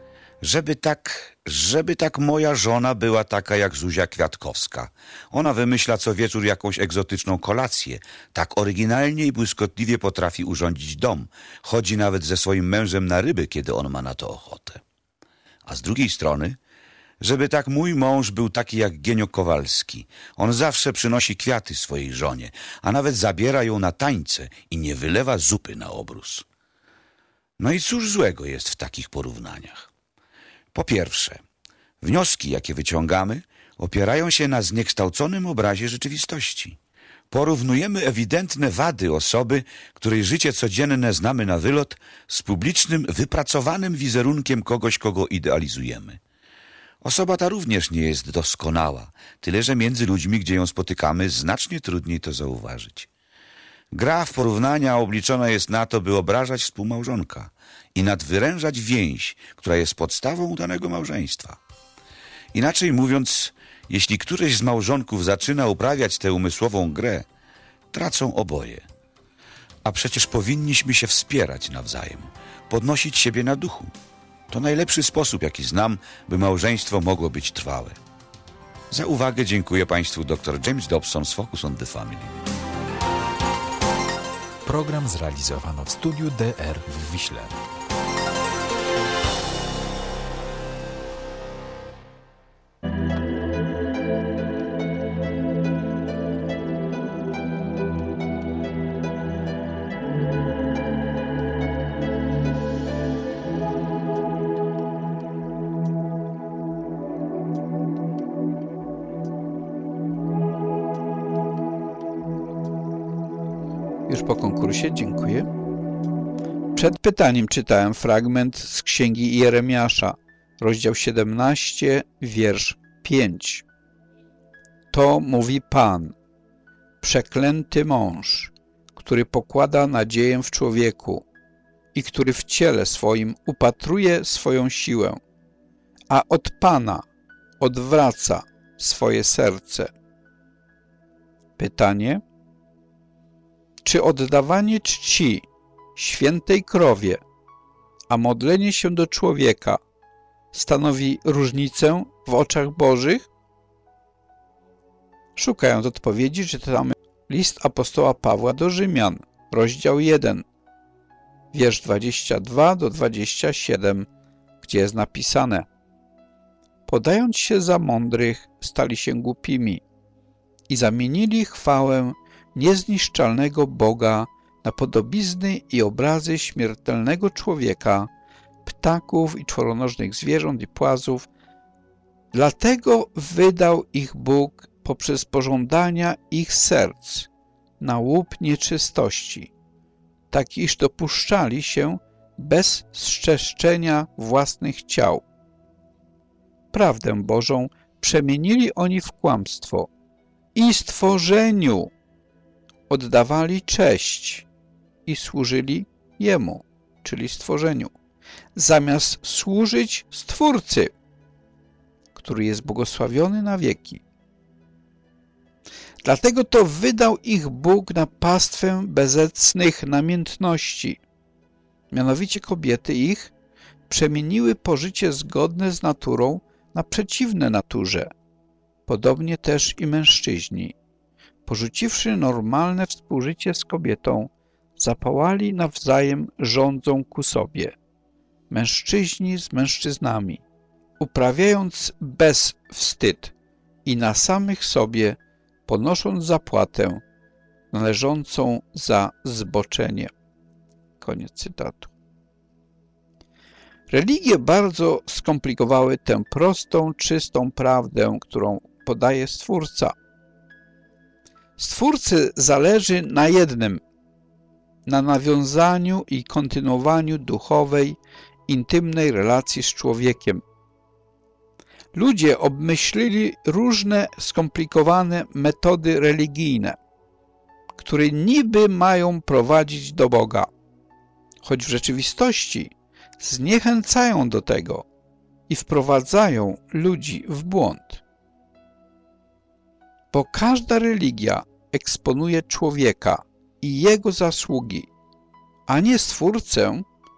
Żeby tak moja żona była taka jak Zuzia Kwiatkowska. Ona wymyśla co wieczór jakąś egzotyczną kolację. Tak oryginalnie i błyskotliwie potrafi urządzić dom. Chodzi nawet ze swoim mężem na ryby, kiedy on ma na to ochotę. A z drugiej strony, żeby tak mój mąż był taki jak Genio Kowalski. On zawsze przynosi kwiaty swojej żonie, a nawet zabiera ją na tańce i nie wylewa zupy na obrus. No i cóż złego jest w takich porównaniach? Po pierwsze, wnioski, jakie wyciągamy, opierają się na zniekształconym obrazie rzeczywistości. Porównujemy ewidentne wady osoby, której życie codzienne znamy na wylot, z publicznym, wypracowanym wizerunkiem kogoś, kogo idealizujemy. Osoba ta również nie jest doskonała, tyle że między ludźmi, gdzie ją spotykamy, znacznie trudniej to zauważyć. Gra w porównania obliczona jest na to, by obrażać współmałżonka i nadwyrężać więź, która jest podstawą danego małżeństwa. Inaczej mówiąc, jeśli któreś z małżonków zaczyna uprawiać tę umysłową grę, tracą oboje. A przecież powinniśmy się wspierać nawzajem, podnosić siebie na duchu. To najlepszy sposób, jaki znam, by małżeństwo mogło być trwałe. Za uwagę dziękuję państwu dr James Dobson z Focus on the Family. Program zrealizowano w studiu DR w Wiśle. Już po konkursie, dziękuję. Przed pytaniem czytałem fragment z Księgi Jeremiasza, rozdział 17, wiersz 5. To mówi Pan, przeklęty mąż, który pokłada nadzieję w człowieku i który w ciele swoim upatruje swoją siłę, a od Pana odwraca swoje serce. Pytanie: czy oddawanie czci świętej krowie, a modlenie się do człowieka stanowi różnicę w oczach Bożych? Szukając odpowiedzi, czytamy list apostoła Pawła do Rzymian, rozdział 1, wiersz 22 do 27, gdzie jest napisane: podając się za mądrych, stali się głupimi i zamienili chwałę niezniszczalnego Boga na podobizny i obrazy śmiertelnego człowieka, ptaków i czworonożnych zwierząt i płazów. Dlatego wydał ich Bóg poprzez pożądania ich serc na łup nieczystości, tak iż dopuszczali się bez zczeszczenia własnych ciał. Prawdę Bożą przemienili oni w kłamstwo i stworzeniu oddawali cześć i służyli Jemu, czyli stworzeniu, zamiast służyć Stwórcy, który jest błogosławiony na wieki. Dlatego to wydał ich Bóg na pastwę bezecnych namiętności. Mianowicie kobiety ich przemieniły pożycie zgodne z naturą na przeciwne naturze. Podobnie też i mężczyźni, porzuciwszy normalne współżycie z kobietą, zapałali nawzajem żądzą ku sobie. Mężczyźni z mężczyznami, uprawiając bezwstyd i na samych sobie ponosząc zapłatę należącą za zboczenie. Koniec cytatu. Religie bardzo skomplikowały tę prostą, czystą prawdę, którą podaje Stwórca. Stwórcy zależy na jednym, na nawiązaniu i kontynuowaniu duchowej, intymnej relacji z człowiekiem. Ludzie obmyślili różne skomplikowane metody religijne, które niby mają prowadzić do Boga. choć w rzeczywistości zniechęcają do tego i wprowadzają ludzi w błąd. Bo każda religia eksponuje człowieka i jego zasługi, a nie Stwórcę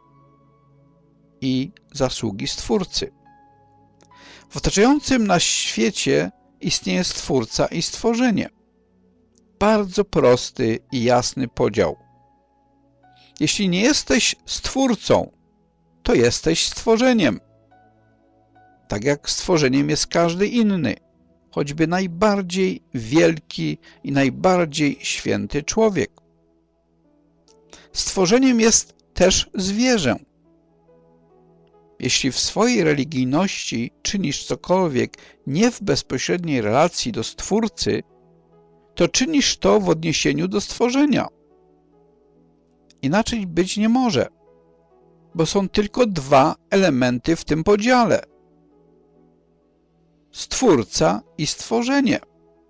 i zasługi Stwórcy. W otaczającym nas świecie istnieje Stwórca i stworzenie. Bardzo prosty i jasny podział. Jeśli nie jesteś Stwórcą, to jesteś stworzeniem. Tak jak stworzeniem jest każdy inny, choćby najbardziej wielki i najbardziej święty człowiek. Stworzeniem jest też zwierzę. Jeśli w swojej religijności czynisz cokolwiek nie w bezpośredniej relacji do Stwórcy, to czynisz to w odniesieniu do stworzenia. Inaczej być nie może, bo są tylko dwa elementy w tym podziale. Stwórca i stworzenie.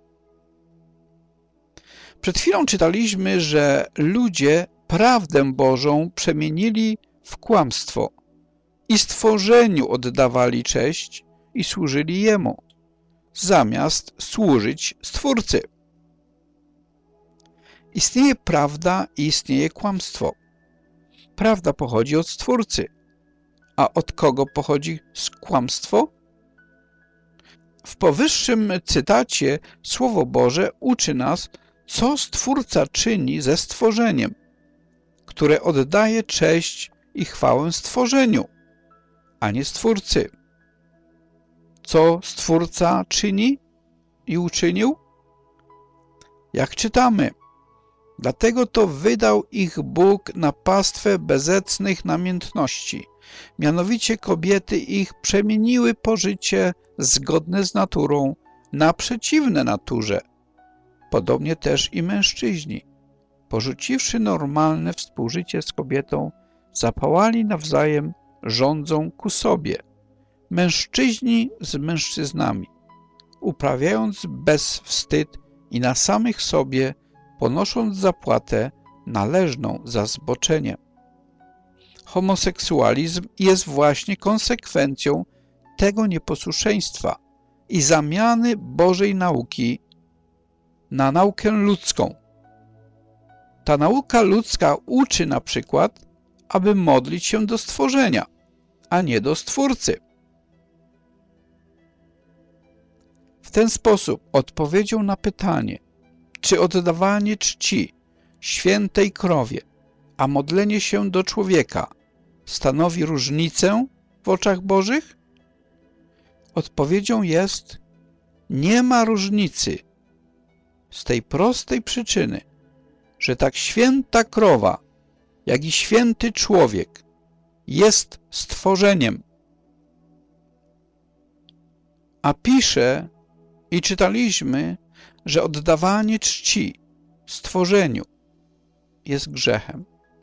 Przed chwilą czytaliśmy, że ludzie prawdę Bożą przemienili w kłamstwo i stworzeniu oddawali cześć i służyli Jemu, zamiast służyć Stwórcy. Istnieje prawda i istnieje kłamstwo. Prawda pochodzi od Stwórcy. A od kogo pochodzi kłamstwo? W powyższym cytacie Słowo Boże uczy nas, co Stwórca czyni ze stworzeniem, które oddaje cześć i chwałę stworzeniu, a nie Stwórcy. Co Stwórca czyni i uczynił? Jak czytamy, dlatego to wydał ich Bóg na pastwę bezecnych namiętności. Mianowicie kobiety ich przemieniły pożycie zgodne z naturą na przeciwne naturze. Podobnie też i mężczyźni, porzuciwszy normalne współżycie z kobietą, zapałali nawzajem rządzą ku sobie, mężczyźni z mężczyznami, uprawiając bezwstyd i na samych sobie ponosząc zapłatę należną za zboczenie. Homoseksualizm jest właśnie konsekwencją tego nieposłuszeństwa i zamiany Bożej nauki na naukę ludzką. Ta nauka ludzka uczy na przykład, aby modlić się do stworzenia, a nie do Stwórcy. W ten sposób odpowiedzią na pytanie, czy oddawanie czci świętej krowie, a modlenie się do człowieka stanowi różnicę w oczach Bożych? Odpowiedzią jest, nie ma różnicy z tej prostej przyczyny, że tak święta krowa, jak i święty człowiek jest stworzeniem. A pisze i czytaliśmy, że oddawanie czci stworzeniu jest grzechem.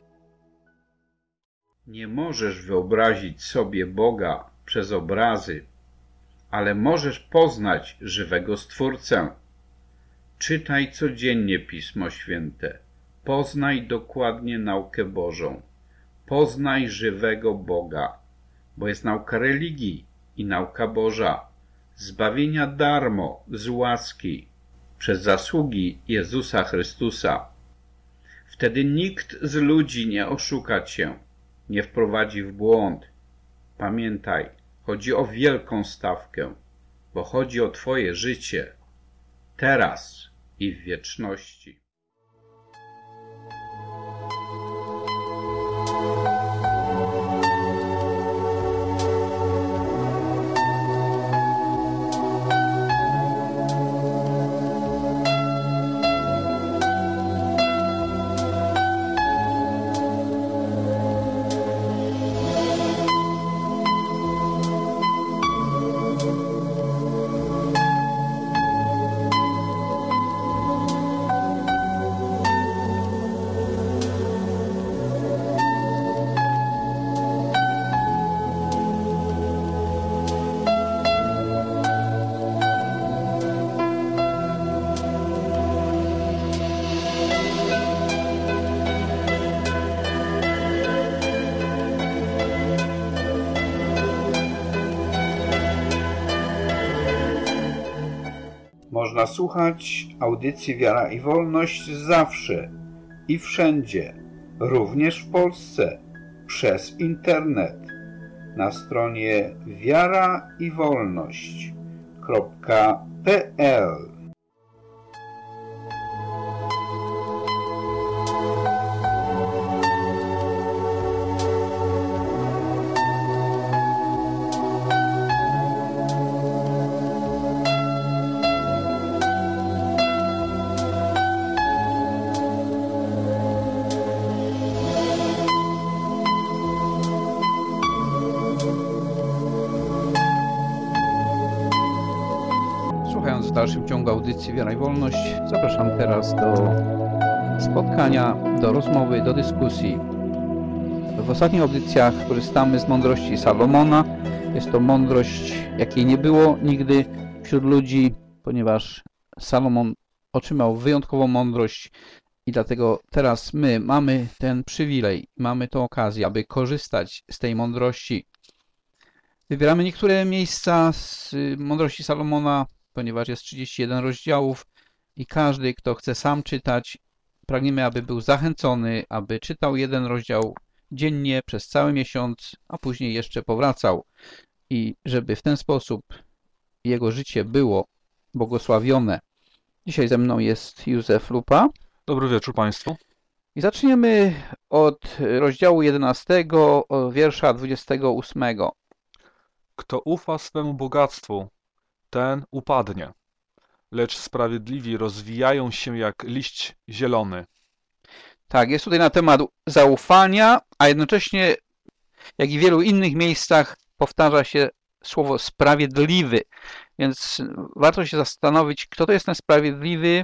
Nie możesz wyobrazić sobie Boga przez obrazy, ale możesz poznać żywego Stwórcę. Czytaj codziennie Pismo Święte. Poznaj dokładnie naukę Bożą. Poznaj żywego Boga, bo jest nauka religii i nauka Boża, zbawienia darmo, z łaski, przez zasługi Jezusa Chrystusa. Wtedy nikt z ludzi nie oszuka cię, nie wprowadzi w błąd. Pamiętaj, chodzi o wielką stawkę, bo chodzi o twoje życie, teraz i w wieczności. Można słuchać audycji Wiara i Wolność zawsze i wszędzie, również w Polsce, przez internet na stronie wiaraiwolność.pl. W dalszym ciągu audycji Wiara i Wolność zapraszam teraz do spotkania, do rozmowy, do dyskusji. W ostatnich audycjach korzystamy z mądrości Salomona. Jest to mądrość, jakiej nie było nigdy wśród ludzi, ponieważ Salomon otrzymał wyjątkową mądrość i dlatego teraz my mamy ten przywilej, mamy tę okazję, aby korzystać z tej mądrości. Wybieramy niektóre miejsca z mądrości Salomona, ponieważ jest 31 rozdziałów i każdy, kto chce sam czytać, pragniemy, aby był zachęcony, aby czytał jeden rozdział dziennie przez cały miesiąc, a później jeszcze powracał. I żeby w ten sposób jego życie było błogosławione. Dzisiaj ze mną jest Józef Lupa. Dobry wieczór Państwu. I zaczniemy od rozdziału 11, wiersza 28. Kto ufa swemu bogactwu, ten upadnie, lecz sprawiedliwi rozwijają się jak liść zielony. Tak, jest tutaj na temat zaufania, a jednocześnie, jak i w wielu innych miejscach, powtarza się słowo sprawiedliwy. Więc warto się zastanowić, kto to jest ten sprawiedliwy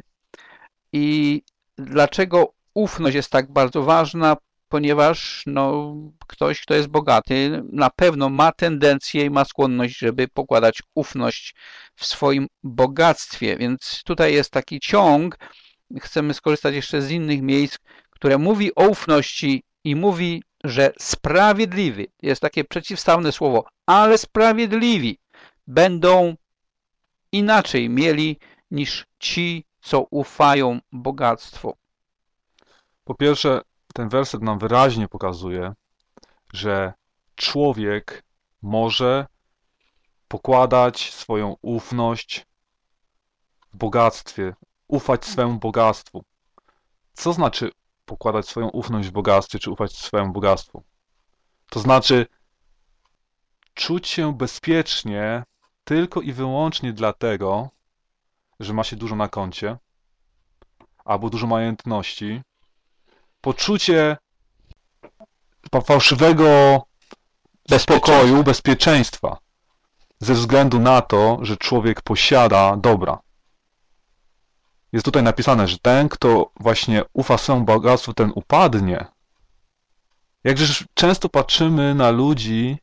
i dlaczego ufność jest tak bardzo ważna, ponieważ ktoś, kto jest bogaty, na pewno ma tendencję i ma skłonność, żeby pokładać ufność w swoim bogactwie. Więc tutaj jest taki ciąg. Chcemy skorzystać jeszcze z innych miejsc, które mówi o ufności i mówi, że sprawiedliwy, jest takie przeciwstawne słowo, ale sprawiedliwi będą inaczej mieli niż ci, co ufają bogactwu. Po pierwsze, ten werset nam wyraźnie pokazuje, że człowiek może pokładać swoją ufność w bogactwie, ufać swemu bogactwu. Co znaczy pokładać swoją ufność w bogactwie, czy ufać swemu bogactwu? To znaczy czuć się bezpiecznie tylko i wyłącznie dlatego, że ma się dużo na koncie, albo dużo majątności, poczucie fałszywego spokoju, bezpieczeństwa, ze względu na to, że człowiek posiada dobra. Jest tutaj napisane, że ten, kto właśnie ufa swemu bogactwu, ten upadnie. Jakżeż często patrzymy na ludzi,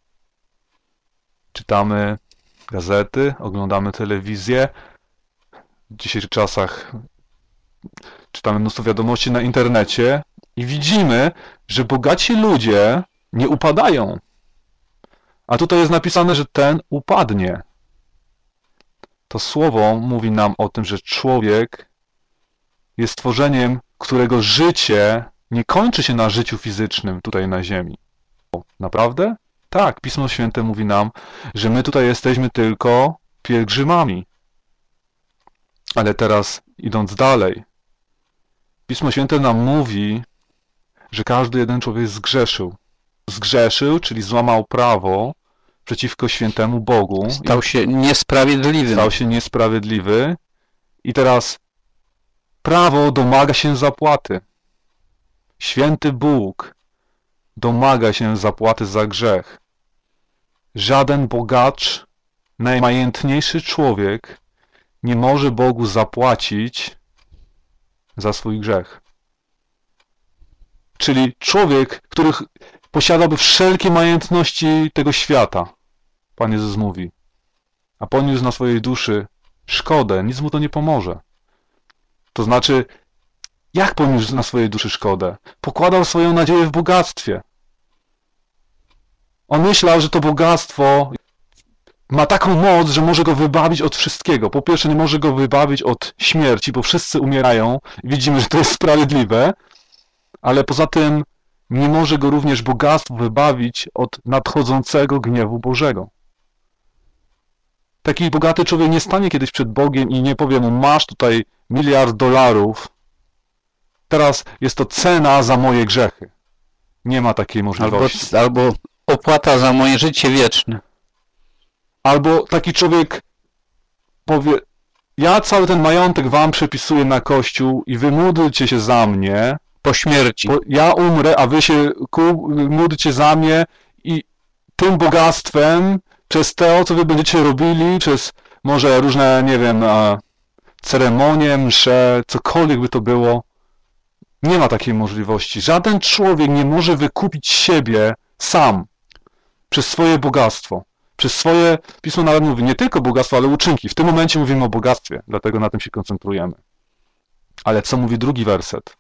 czytamy gazety, oglądamy telewizję, w dzisiejszych czasach czytamy mnóstwo wiadomości na internecie i widzimy, że bogaci ludzie nie upadają. A tutaj jest napisane, że ten upadnie. To słowo mówi nam o tym, że człowiek jest stworzeniem, którego życie nie kończy się na życiu fizycznym tutaj na ziemi. Naprawdę? Tak, Pismo Święte mówi nam, że my tutaj jesteśmy tylko pielgrzymami. Ale teraz, idąc dalej, Pismo Święte nam mówi, że każdy jeden człowiek zgrzeszył. Zgrzeszył, czyli złamał prawo przeciwko świętemu Bogu. Stał się niesprawiedliwy. Stał się niesprawiedliwy. I teraz prawo domaga się zapłaty. Święty Bóg domaga się zapłaty za grzech. Żaden bogacz, najmajętniejszy człowiek nie może Bogu zapłacić za swój grzech. Czyli człowiek, który posiadałby wszelkie majątności tego świata, Pan Jezus mówi, a poniósł na swojej duszy szkodę, nic mu to nie pomoże. To znaczy, jak poniósł na swojej duszy szkodę? Pokładał swoją nadzieję w bogactwie. On myślał, że to bogactwo ma taką moc, że może go wybawić od wszystkiego. Po pierwsze, nie może go wybawić od śmierci, bo wszyscy umierają i widzimy, że to jest sprawiedliwe, ale poza tym nie może go również bogactwo wybawić od nadchodzącego gniewu Bożego. Taki bogaty człowiek nie stanie kiedyś przed Bogiem i nie powie mu, masz tutaj $1 miliard, teraz jest to cena za moje grzechy. Nie ma takiej możliwości. Albo opłata za moje życie wieczne. Albo taki człowiek powie, ja cały ten majątek wam przepisuję na Kościół i wy módlcie się za mnie. Po śmierci. Bo ja umrę, a wy się módlcie za mnie i tym bogactwem, przez to, co wy będziecie robili, przez może różne, nie wiem, ceremonie, msze, cokolwiek by to było, nie ma takiej możliwości. Żaden człowiek nie może wykupić siebie sam przez swoje bogactwo. Przez swoje, Pismo nawet mówi, nie tylko bogactwo, ale uczynki. W tym momencie mówimy o bogactwie, dlatego na tym się koncentrujemy. Ale co mówi drugi werset?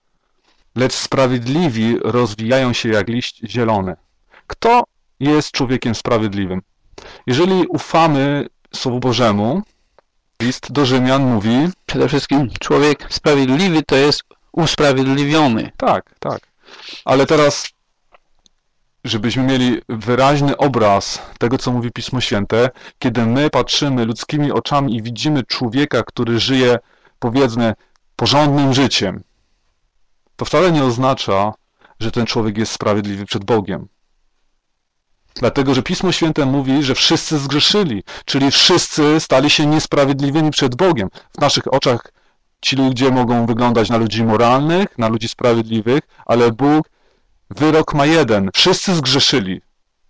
Lecz sprawiedliwi rozwijają się jak liść zielony. Kto jest człowiekiem sprawiedliwym? Jeżeli ufamy Słowu Bożemu, list do Rzymian mówi... Przede wszystkim człowiek sprawiedliwy to jest usprawiedliwiony. Tak, tak. Ale teraz, żebyśmy mieli wyraźny obraz tego, co mówi Pismo Święte, kiedy my patrzymy ludzkimi oczami i widzimy człowieka, który żyje, powiedzmy, porządnym życiem, to wcale nie oznacza, że ten człowiek jest sprawiedliwy przed Bogiem. Dlatego, że Pismo Święte mówi, że wszyscy zgrzeszyli, czyli wszyscy stali się niesprawiedliwymi przed Bogiem. W naszych oczach ci ludzie mogą wyglądać na ludzi moralnych, na ludzi sprawiedliwych, ale Bóg wyrok ma jeden. Wszyscy zgrzeszyli,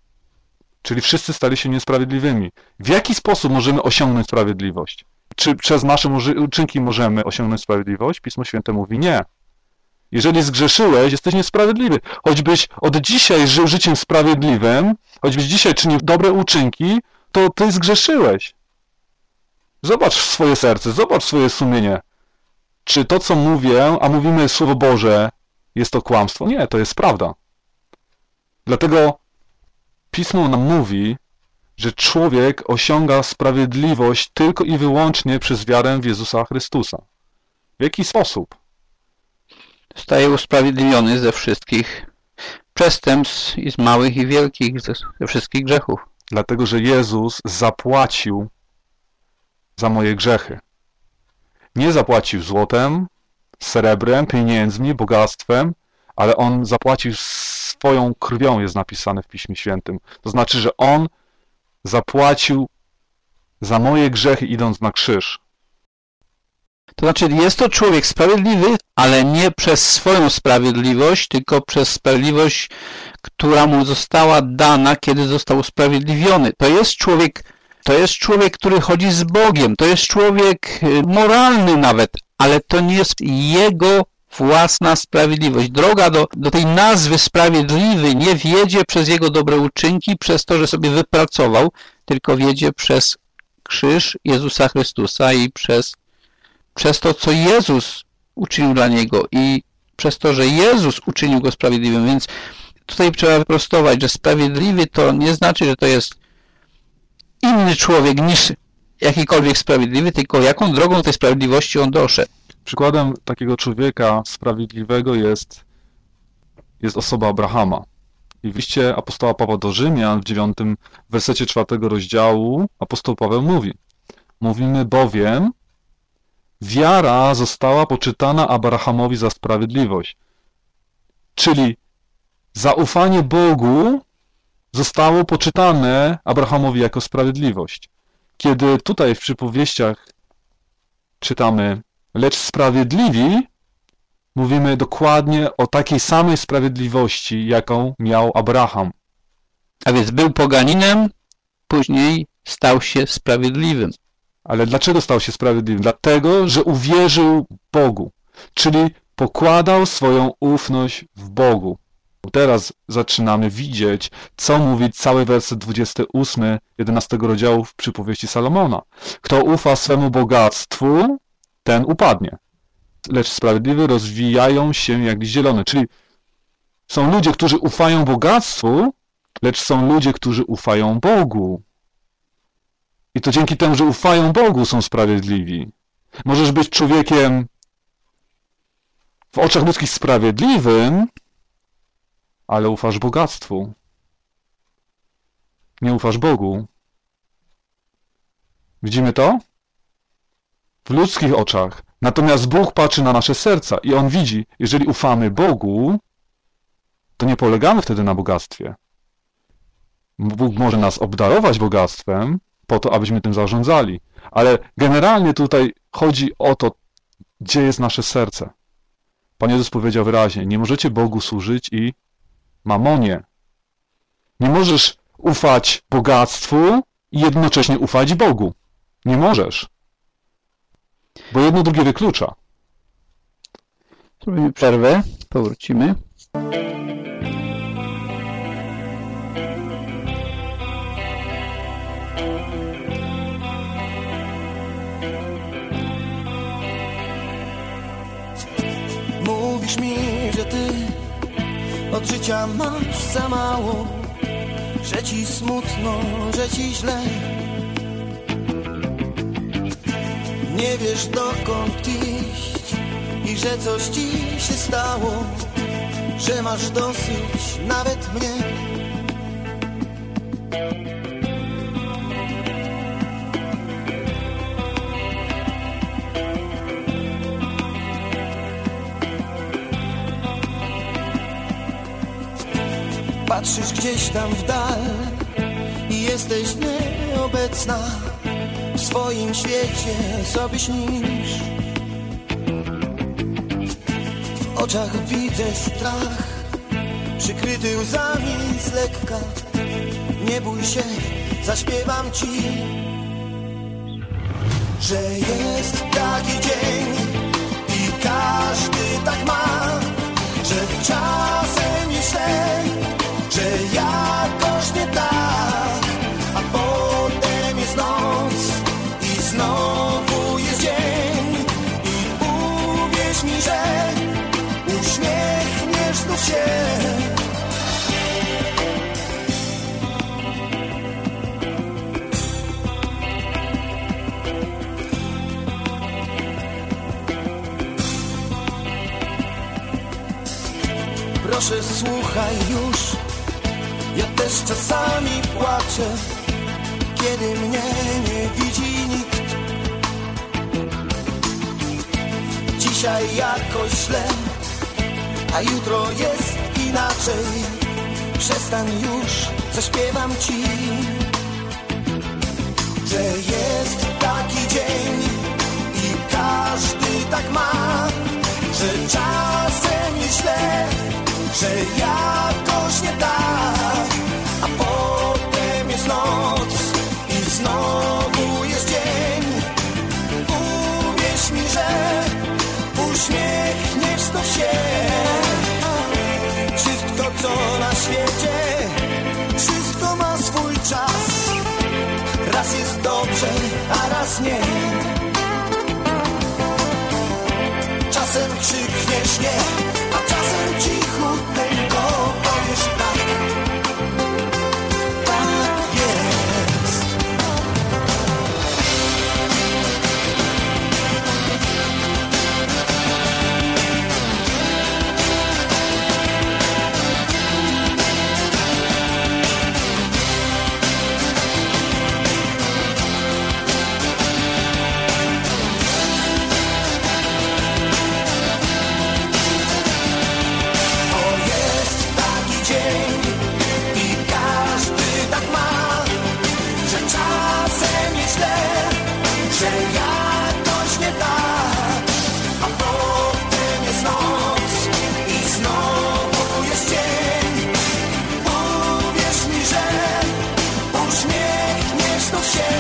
czyli wszyscy stali się niesprawiedliwymi. W jaki sposób możemy osiągnąć sprawiedliwość? Czy przez nasze uczynki możemy osiągnąć sprawiedliwość? Pismo Święte mówi nie. Jeżeli zgrzeszyłeś, jesteś niesprawiedliwy. Choćbyś od dzisiaj żył życiem sprawiedliwym, choćbyś dzisiaj czynił dobre uczynki, to ty zgrzeszyłeś. Zobacz swoje serce, zobacz swoje sumienie. Czy to, co mówię, a mówimy Słowo Boże, jest to kłamstwo? Nie, to jest prawda. Dlatego Pismo nam mówi, że człowiek osiąga sprawiedliwość tylko i wyłącznie przez wiarę w Jezusa Chrystusa. W jaki sposób? Zostaje usprawiedliwiony ze wszystkich przestępstw, i z małych, i wielkich, ze wszystkich grzechów. Dlatego, że Jezus zapłacił za moje grzechy. Nie zapłacił złotem, srebrem, pieniędzmi, bogactwem, ale On zapłacił swoją krwią, jest napisane w Piśmie Świętym. To znaczy, że On zapłacił za moje grzechy, idąc na krzyż. To znaczy, jest to człowiek sprawiedliwy, ale nie przez swoją sprawiedliwość, tylko przez sprawiedliwość, która mu została dana, kiedy został usprawiedliwiony. To jest człowiek, który chodzi z Bogiem. To jest człowiek moralny nawet, ale to nie jest jego własna sprawiedliwość. Droga do tej nazwy sprawiedliwy nie wiedzie przez jego dobre uczynki, przez to, że sobie wypracował, tylko wiedzie przez krzyż Jezusa Chrystusa i przez to, co Jezus uczynił dla niego i przez to, że Jezus uczynił go sprawiedliwym. Więc tutaj trzeba wyprostować, że sprawiedliwy to nie znaczy, że to jest inny człowiek niż jakikolwiek sprawiedliwy, tylko jaką drogą tej sprawiedliwości on doszedł. Przykładem takiego człowieka sprawiedliwego jest osoba Abrahama. I w liście apostoła Pawła do Rzymian w 9 wersecie 4 rozdziału apostoł Paweł mówi: mówimy bowiem, wiara została poczytana Abrahamowi za sprawiedliwość. Czyli zaufanie Bogu zostało poczytane Abrahamowi jako sprawiedliwość. Kiedy tutaj w przypowieściach czytamy, lecz sprawiedliwi, mówimy dokładnie o takiej samej sprawiedliwości, jaką miał Abraham. A więc był poganinem, później stał się sprawiedliwym. Ale dlaczego stał się sprawiedliwym? Dlatego, że uwierzył Bogu, czyli pokładał swoją ufność w Bogu. Teraz zaczynamy widzieć, co mówi cały werset 28, 11 rozdziału w przypowieści Salomona. Kto ufa swemu bogactwu, ten upadnie. Lecz sprawiedliwi rozwijają się jak liść zielony. Czyli są ludzie, którzy ufają bogactwu, lecz są ludzie, którzy ufają Bogu. I to dzięki temu, że ufają Bogu, są sprawiedliwi. Możesz być człowiekiem w oczach ludzkich sprawiedliwym, ale ufasz bogactwu. Nie ufasz Bogu. Widzimy to? W ludzkich oczach. Natomiast Bóg patrzy na nasze serca i On widzi, jeżeli ufamy Bogu, to nie polegamy wtedy na bogactwie. Bóg może nas obdarować bogactwem po to, abyśmy tym zarządzali. Ale generalnie tutaj chodzi o to, gdzie jest nasze serce. Pan Jezus powiedział wyraźnie, nie możecie Bogu służyć i mamonie. Nie możesz ufać bogactwu i jednocześnie ufać Bogu. Nie możesz. Bo jedno drugie wyklucza. Zrobimy przerwę, powrócimy. Mówisz mi, że ty od życia masz za mało, że ci smutno, że ci źle. Nie wiesz dokąd iść i że coś ci się stało, że masz dosyć nawet mnie. Patrzysz gdzieś tam w dal i jesteś nieobecna. W swoim świecie sobie śnisz. W oczach widzę strach, przykryty łzami z lekka. Nie bój się, zaśpiewam ci, że jest taki dzień i każdy tak ma, że czasem myślę, że jakoś nie tak, a potem jest noc i znowu jest dzień. I uwierz mi, że uśmiechniesz znów się. Proszę, słuchaj już, ja też czasami płaczę, kiedy mnie nie widzi nikt. Dzisiaj jakoś źle, a jutro jest inaczej. Przestań już, zaśpiewam ci, że jest taki dzień i każdy tak ma, że czasem myślę, że jakoś nie tak, a potem jest noc i znowu jest dzień. Uwierz mi, że uśmiechniesz znów się. Wszystko co na świecie, wszystko ma swój czas. Raz jest dobrze, a raz nie. Czasem krzykniesz nie, a czasem cichutko powiesz tak. Tak jest. Że jakoś nie tak, a potem jest noc i znowu jest dzień. Uwierz mi, że uśmiechniesz znów się.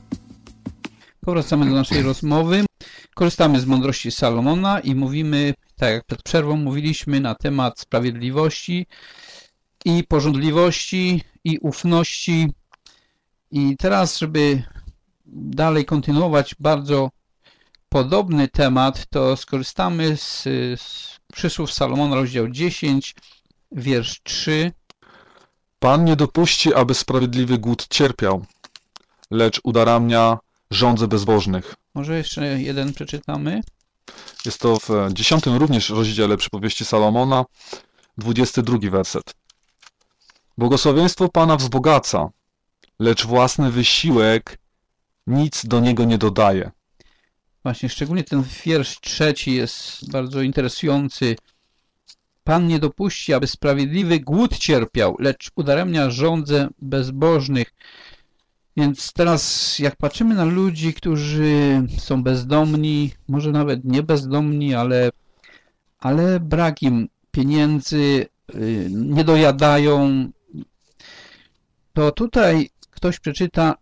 Powracamy do naszej rozmowy. Korzystamy z mądrości Salomona i mówimy Tak jak przed przerwą mówiliśmy na temat sprawiedliwości i pożądliwości i ufności. I teraz, żeby dalej kontynuować bardzo podobny temat, to skorzystamy z przysłów Salomona, rozdział 10, wiersz 3. Pan nie dopuści, aby sprawiedliwy głód cierpiał, lecz udaramnia żądze bezbożnych. Może jeszcze jeden przeczytamy? Jest to w 10 również rozdziale przypowieści Salomona, 22 werset. Błogosławieństwo Pana wzbogaca, lecz własny wysiłek nic do niego nie dodaje. Właśnie, szczególnie ten wiersz 3 jest bardzo interesujący. Pan nie dopuści, aby sprawiedliwy głód cierpiał, lecz udaremnia żądze bezbożnych. Więc teraz, jak patrzymy na ludzi, którzy są bezdomni, może nawet nie bezdomni, ale brak im pieniędzy, nie dojadają, to tutaj ktoś przeczyta: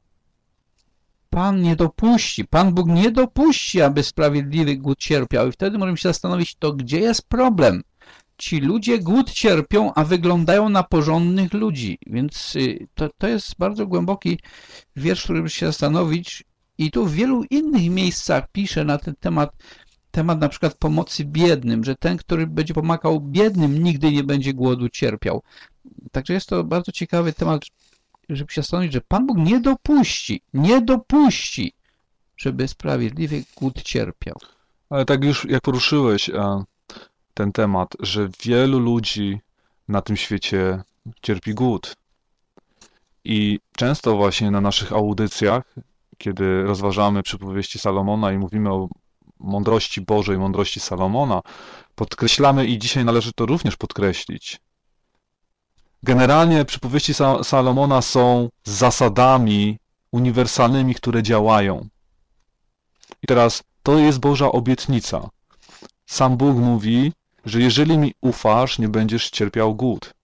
Pan nie dopuści, Pan Bóg nie dopuści, aby sprawiedliwy głód cierpiał. I wtedy możemy się zastanowić, to gdzie jest problem? Ci ludzie głód cierpią, a wyglądają na porządnych ludzi. Więc to jest bardzo głęboki wiersz, który by się zastanowić. I tu w wielu innych miejscach pisze na ten temat na przykład pomocy biednym, że ten, który będzie pomagał biednym, nigdy nie będzie głodu cierpiał. Także jest to bardzo ciekawy temat, żeby się zastanowić, że Pan Bóg nie dopuści, żeby sprawiedliwy głód cierpiał. Ale tak już jak poruszyłeś ten temat, że wielu ludzi na tym świecie cierpi głód. I często właśnie na naszych audycjach, kiedy rozważamy przypowieści Salomona i mówimy o mądrości Bożej, mądrości Salomona, podkreślamy, i dzisiaj należy to również podkreślić, generalnie przypowieści Salomona są zasadami uniwersalnymi, które działają. I teraz to jest Boża obietnica. Sam Bóg mówi, że jeżeli mi ufasz, nie będziesz cierpiał głód.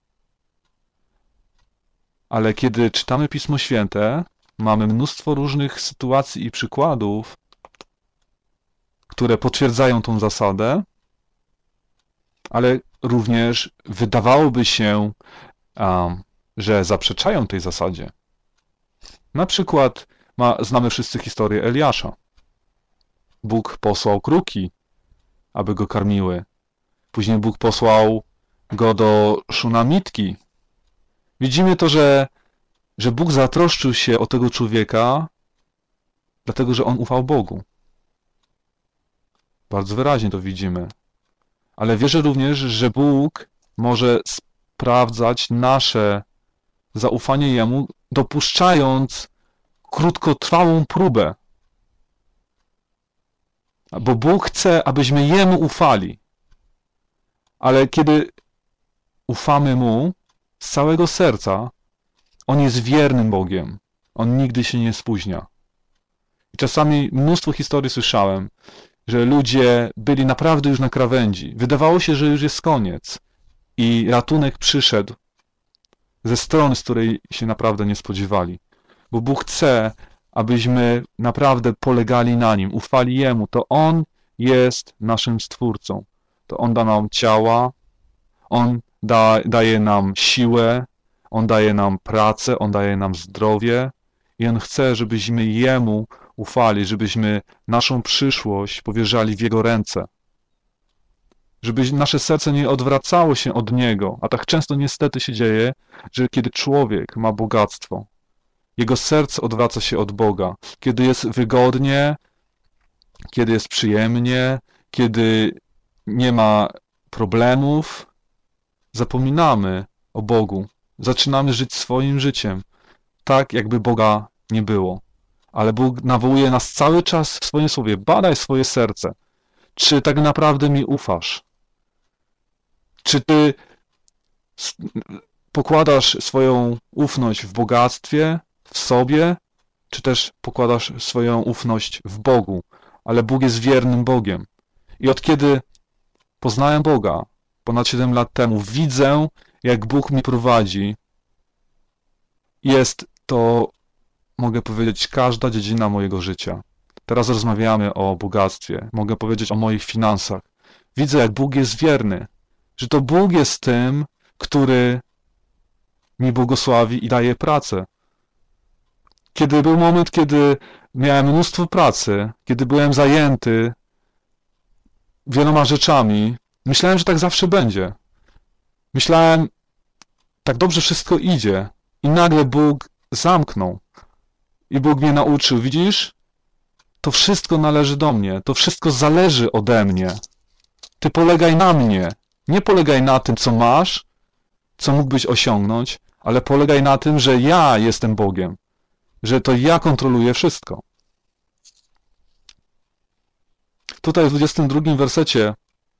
Ale kiedy czytamy Pismo Święte, mamy mnóstwo różnych sytuacji i przykładów, które potwierdzają tą zasadę, ale również wydawałoby się, że zaprzeczają tej zasadzie. Na przykład znamy wszyscy historię Eliasza. Bóg posłał kruki, aby go karmiły. Później Bóg posłał go do Szunamitki. Widzimy to, że Bóg zatroszczył się o tego człowieka, dlatego że on ufał Bogu. Bardzo wyraźnie to widzimy. Ale wierzę również, że Bóg może sprawdzać nasze zaufanie Jemu, dopuszczając krótkotrwałą próbę. Bo Bóg chce, abyśmy Jemu ufali. Ale kiedy ufamy Mu z całego serca, On jest wiernym Bogiem. On nigdy się nie spóźnia. I czasami mnóstwo historii słyszałem, że ludzie byli naprawdę już na krawędzi. Wydawało się, że już jest koniec. I ratunek przyszedł ze strony, z której się naprawdę nie spodziewali. Bo Bóg chce, abyśmy naprawdę polegali na Nim, ufali Jemu. To On jest naszym Stwórcą. To On da nam ciała, On daje nam siłę, On daje nam pracę, On daje nam zdrowie i On chce, żebyśmy Jemu ufali, żebyśmy naszą przyszłość powierzali w Jego ręce. Żeby nasze serce nie odwracało się od Niego, a tak często niestety się dzieje, że kiedy człowiek ma bogactwo, jego serce odwraca się od Boga. Kiedy jest wygodnie, kiedy jest przyjemnie, kiedy nie ma problemów, zapominamy o Bogu. Zaczynamy żyć swoim życiem, tak jakby Boga nie było. Ale Bóg nawołuje nas cały czas w swoim słowie. Badaj swoje serce. Czy tak naprawdę mi ufasz? Czy ty pokładasz swoją ufność w bogactwie, w sobie, czy też pokładasz swoją ufność w Bogu? Ale Bóg jest wiernym Bogiem. I od kiedy poznałem Boga, ponad 7 lat temu, widzę, jak Bóg mnie prowadzi. Jest to, mogę powiedzieć, każda dziedzina mojego życia. Teraz rozmawiamy o bogactwie. Mogę powiedzieć o moich finansach. widzę, jak Bóg jest wierny, że to Bóg jest tym, który mi błogosławi i daje pracę. Kiedy był moment, kiedy miałem mnóstwo pracy, kiedy byłem zajęty wieloma rzeczami, myślałem, że tak zawsze będzie. Myślałem, tak dobrze wszystko idzie i nagle Bóg zamknął i Bóg mnie nauczył, widzisz? To wszystko należy do mnie, to wszystko zależy ode mnie. Ty polegaj na mnie, nie polegaj na tym, co masz, co mógłbyś osiągnąć, ale polegaj na tym, że ja jestem Bogiem, że to ja kontroluję wszystko. Tutaj w 22 wersecie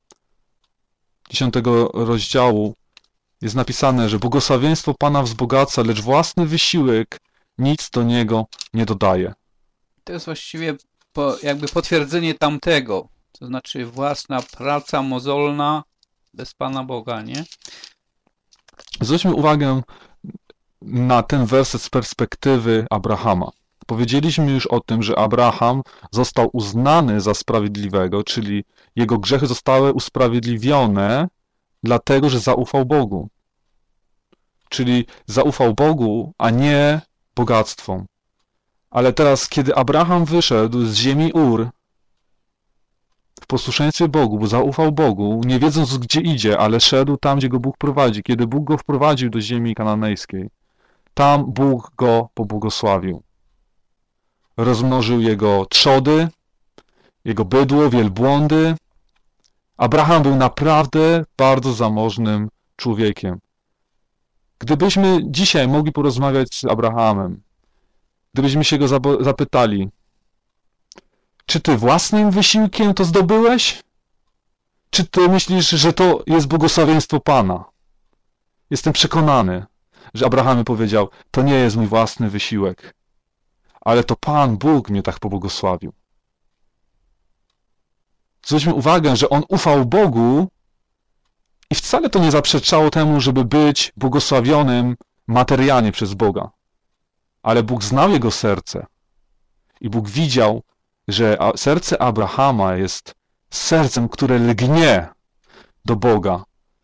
10 rozdziału jest napisane, że błogosławieństwo Pana wzbogaca, lecz własny wysiłek nic do niego nie dodaje. To jest właściwie jakby potwierdzenie tamtego, to znaczy własna praca mozolna bez Pana Boga, nie? Zwróćmy uwagę na ten werset z perspektywy Abrahama. Powiedzieliśmy już o tym, że Abraham został uznany za sprawiedliwego, czyli jego grzechy zostały usprawiedliwione dlatego, że zaufał Bogu. Czyli zaufał Bogu, a nie bogactwom. Ale teraz, kiedy Abraham wyszedł z ziemi Ur w posłuszeństwie Bogu, bo zaufał Bogu, nie wiedząc gdzie idzie, ale szedł tam, gdzie go Bóg prowadzi. Kiedy Bóg go wprowadził do ziemi kananejskiej, tam Bóg go pobłogosławił. Rozmnożył jego trzody, jego bydło, wielbłądy. Abraham był naprawdę bardzo zamożnym człowiekiem. Gdybyśmy dzisiaj mogli porozmawiać z Abrahamem, gdybyśmy się go zapytali, czy ty własnym wysiłkiem to zdobyłeś? Czy ty myślisz, że to jest błogosławieństwo Pana? Jestem przekonany, że Abraham powiedział, to nie jest mój własny wysiłek, ale to Pan Bóg mnie tak pobłogosławił. Zwróćmy uwagę, że on ufał Bogu i wcale to nie zaprzeczało temu, żeby być błogosławionym materialnie przez Boga. Ale Bóg znał jego serce i Bóg widział, że serce Abrahama jest sercem, które lgnie do Boga.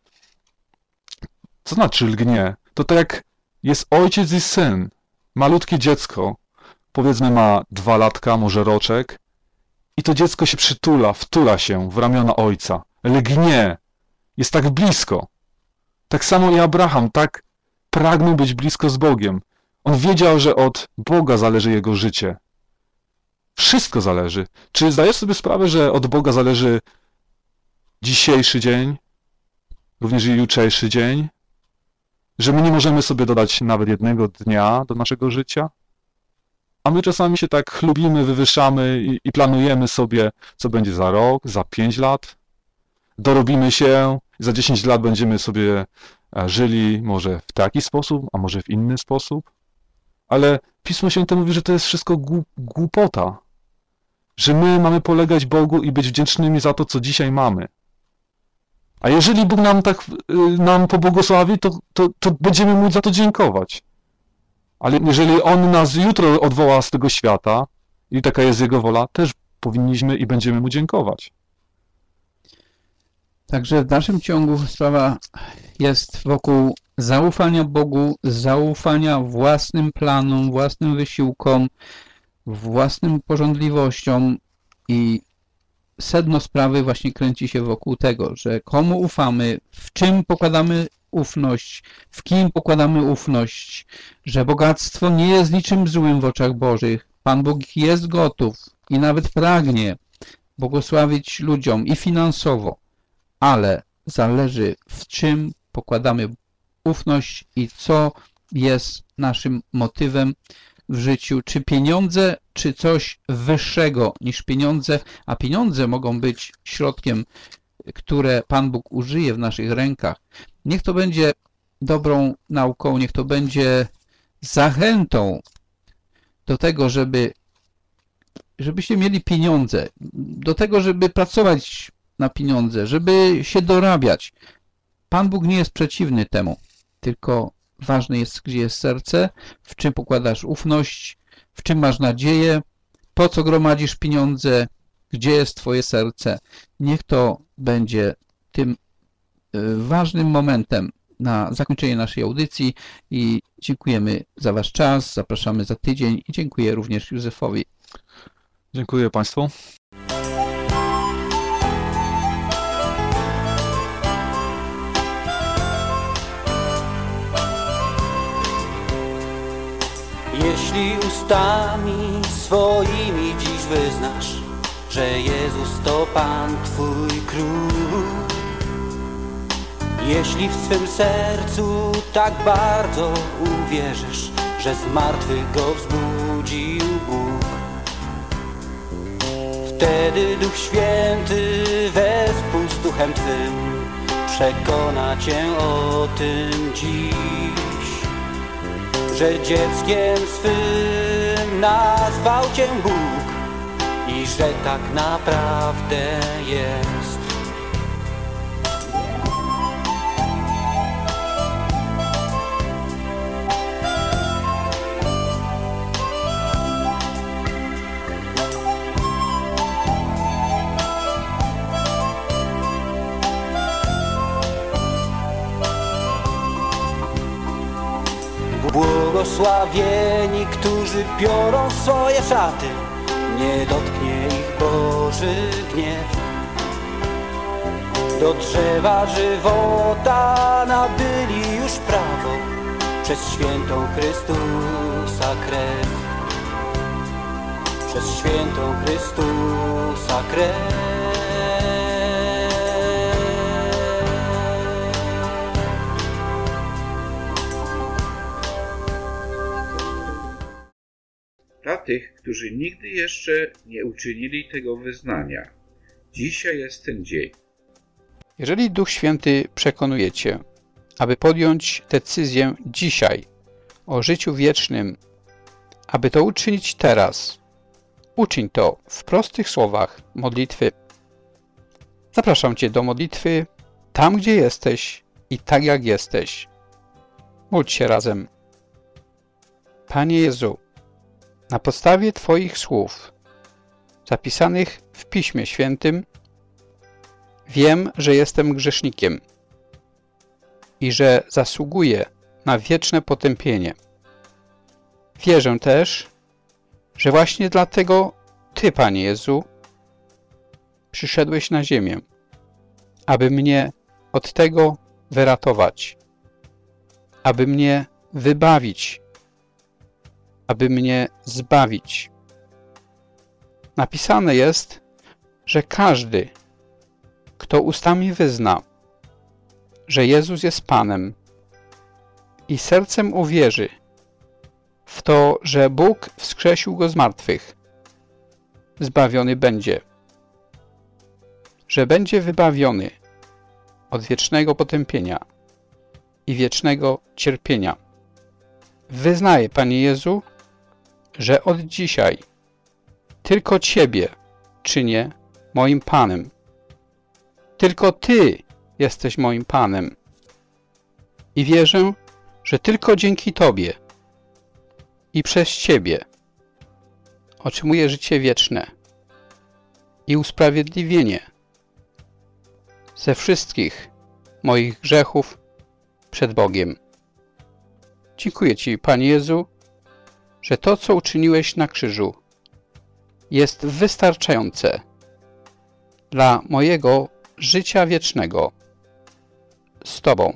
Co znaczy lgnie? To tak jak jest ojciec i syn. Malutkie dziecko, powiedzmy ma 2 latka, może roczek, i to dziecko się przytula, wtula się w ramiona ojca. Lgnie. Jest tak blisko. Tak samo i Abraham, tak pragnął być blisko z Bogiem. On wiedział, że od Boga zależy jego życie. Wszystko zależy. Czy zdajesz sobie sprawę, że od Boga zależy dzisiejszy dzień, również i jutrzejszy dzień? Że my nie możemy sobie dodać nawet jednego dnia do naszego życia? A my czasami się tak chlubimy, wywyższamy i planujemy sobie, co będzie za rok, za 5 lat. Dorobimy się, za 10 lat będziemy sobie żyli może w taki sposób, a może w inny sposób. Ale Pismo Święte mówi, że to jest wszystko głupota. Że my mamy polegać Bogu i być wdzięcznymi za to, co dzisiaj mamy. A jeżeli Bóg nam pobłogosławi, to będziemy mu za to dziękować. Ale jeżeli On nas jutro odwoła z tego świata i taka jest Jego wola, też powinniśmy i będziemy mu dziękować. Także w dalszym ciągu sprawa jest wokół zaufania Bogu, zaufania własnym planom, własnym wysiłkom, własnym pożądliwościom i sedno sprawy właśnie kręci się wokół tego, że komu ufamy, w czym pokładamy ufność, w kim pokładamy ufność, że bogactwo nie jest niczym złym w oczach Bożych. Pan Bóg jest gotów i nawet pragnie błogosławić ludziom i finansowo, ale zależy w czym pokładamy ufność i co jest naszym motywem w życiu, czy pieniądze, czy coś wyższego niż pieniądze, a pieniądze mogą być środkiem, które Pan Bóg użyje w naszych rękach. Niech to będzie dobrą nauką, niech to będzie zachętą do tego, żebyście mieli pieniądze, do tego, żeby pracować na pieniądze, żeby się dorabiać. Pan Bóg nie jest przeciwny temu, tylko ważne jest, gdzie jest serce, w czym pokładasz ufność, w czym masz nadzieję, po co gromadzisz pieniądze, gdzie jest Twoje serce. Niech to będzie tym ważnym momentem na zakończenie naszej audycji i dziękujemy za Wasz czas, zapraszamy za tydzień i dziękuję również Józefowi. Dziękuję Państwu. Jeśli ustami swoimi dziś wyznasz, że Jezus to Pan Twój Król, jeśli w swym sercu tak bardzo uwierzysz, że z martwych Go wzbudził Bóg, wtedy Duch Święty wespół z Duchem Twym przekona Cię o tym dziś, że dzieckiem swym nazwał Cię Bóg i że tak naprawdę jest. Błogosławieni, którzy biorą swoje szaty, nie dotknie ich Boży gniew. Do drzewa żywota nabyli już prawo przez świętą Chrystusa krew. Przez świętą Chrystusa krew. Dla tych, którzy nigdy jeszcze nie uczynili tego wyznania, dzisiaj jest ten dzień. Jeżeli Duch Święty przekonuje Cię, aby podjąć decyzję dzisiaj o życiu wiecznym, aby to uczynić teraz, uczyń to w prostych słowach modlitwy. Zapraszam Cię do modlitwy tam, gdzie jesteś i tak jak jesteś. Módl się razem. Panie Jezu, na podstawie Twoich słów, zapisanych w Piśmie Świętym, wiem, że jestem grzesznikiem i że zasługuję na wieczne potępienie. Wierzę też, że właśnie dlatego Ty, Panie Jezu, przyszedłeś na ziemię, aby mnie od tego wyratować, aby mnie wybawić, aby mnie zbawić. Napisane jest, że każdy, kto ustami wyzna, że Jezus jest Panem i sercem uwierzy w to, że Bóg wskrzesił Go z martwych, zbawiony będzie, że będzie wybawiony od wiecznego potępienia i wiecznego cierpienia. Wyznaję, Panie Jezu, że od dzisiaj tylko Ciebie czynię moim Panem. Tylko Ty jesteś moim Panem. I wierzę, że tylko dzięki Tobie i przez Ciebie otrzymuję życie wieczne i usprawiedliwienie ze wszystkich moich grzechów przed Bogiem. Dziękuję Ci, Panie Jezu, że to, co uczyniłeś na krzyżu, jest wystarczające dla mojego życia wiecznego z Tobą.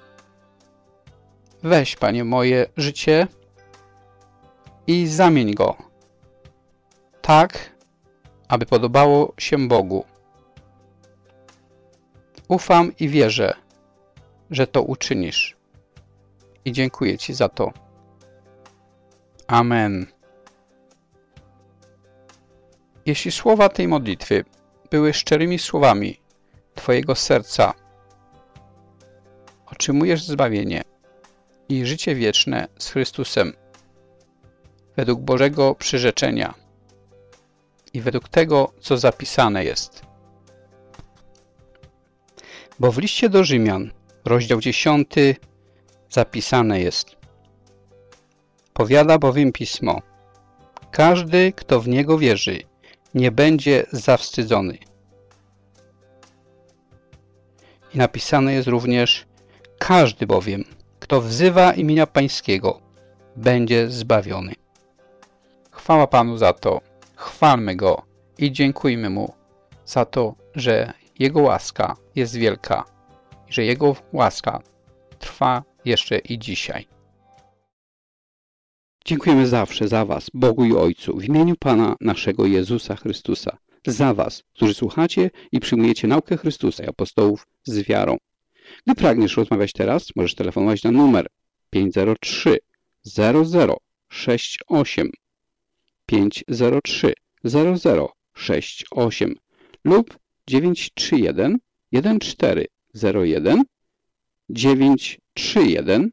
Weź, Panie, moje życie i zamień go tak, aby podobało się Bogu. Ufam i wierzę, że to uczynisz. I dziękuję Ci za to. Amen. Jeśli słowa tej modlitwy były szczerymi słowami Twojego serca, otrzymujesz zbawienie i życie wieczne z Chrystusem według Bożego przyrzeczenia i według tego, co zapisane jest. Bo w liście do Rzymian, rozdział 10, zapisane jest: powiada bowiem Pismo: każdy, kto w Niego wierzy, nie będzie zawstydzony. I napisane jest również: każdy bowiem, kto wzywa imienia Pańskiego, będzie zbawiony. Chwała Panu za to, chwalmy Go i dziękujmy Mu za to, że Jego łaska jest wielka i że Jego łaska trwa jeszcze i dzisiaj. Dziękujemy zawsze za Was, Bogu i Ojcu, w imieniu Pana naszego Jezusa Chrystusa, za Was, którzy słuchacie i przyjmujecie naukę Chrystusa i apostołów z wiarą. Gdy pragniesz rozmawiać teraz, możesz telefonować na numer 503 0068 503 0068 lub 931 1401 931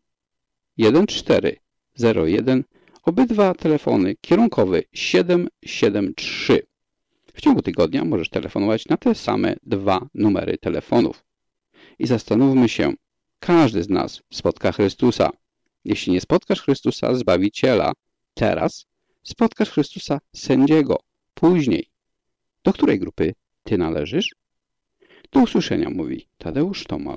1401. Obydwa telefony kierunkowy 773. W ciągu tygodnia możesz telefonować na te same dwa numery telefonów. I zastanówmy się, każdy z nas spotka Chrystusa. Jeśli nie spotkasz Chrystusa, Zbawiciela, teraz, spotkasz Chrystusa, Sędziego, później. Do której grupy ty należysz? Do usłyszenia, mówi Tadeusz Tomal.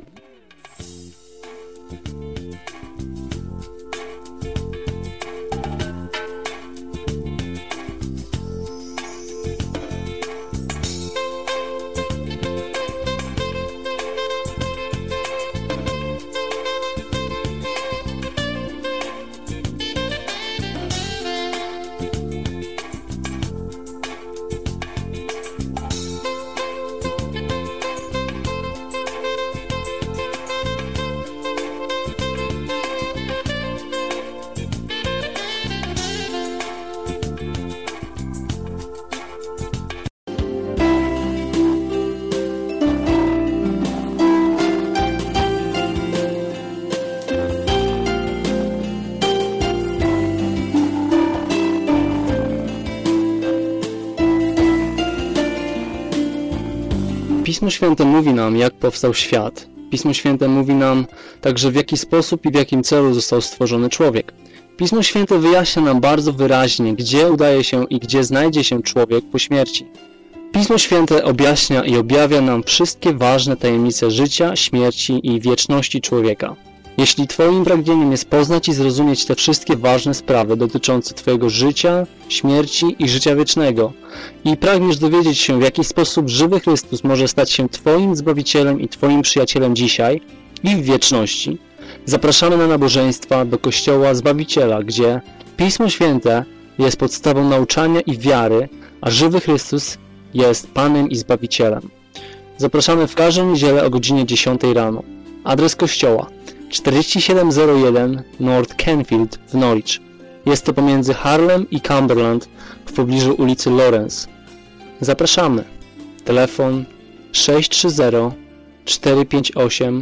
Pismo Święte mówi nam, jak powstał świat. Pismo Święte mówi nam także, w jaki sposób i w jakim celu został stworzony człowiek. Pismo Święte wyjaśnia nam bardzo wyraźnie, gdzie udaje się i gdzie znajdzie się człowiek po śmierci. Pismo Święte objaśnia i objawia nam wszystkie ważne tajemnice życia, śmierci i wieczności człowieka. Jeśli Twoim pragnieniem jest poznać i zrozumieć te wszystkie ważne sprawy dotyczące Twojego życia, śmierci i życia wiecznego i pragniesz dowiedzieć się, w jaki sposób żywy Chrystus może stać się Twoim Zbawicielem i Twoim przyjacielem dzisiaj i w wieczności, zapraszamy na nabożeństwa do Kościoła Zbawiciela, gdzie Pismo Święte jest podstawą nauczania i wiary, a żywy Chrystus jest Panem i Zbawicielem. Zapraszamy w każdą niedzielę o godzinie 10 rano. Adres kościoła: 4701 North Canfield w Norwich. Jest to pomiędzy Harlem i Cumberland w pobliżu ulicy Lawrence. Zapraszamy. Telefon 630 458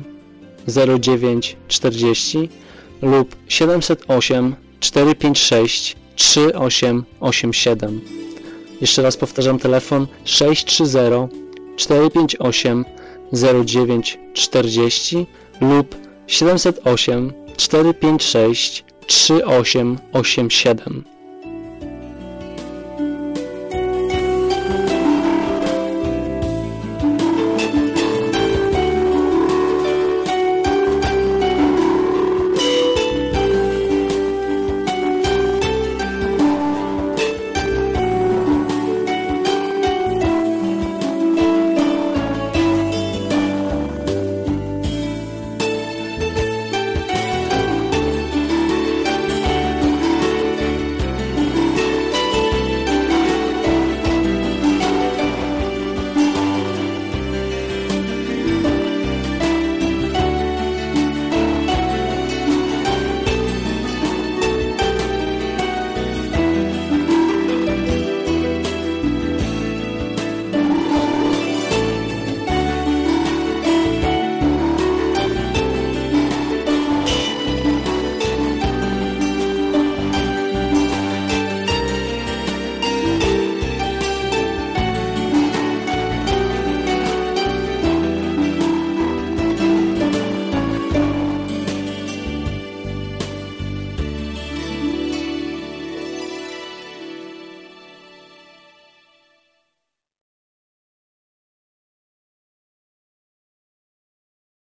0940 lub 708 456 3887. Jeszcze raz powtarzam, telefon 630 458 0940 lub 708 456 3887.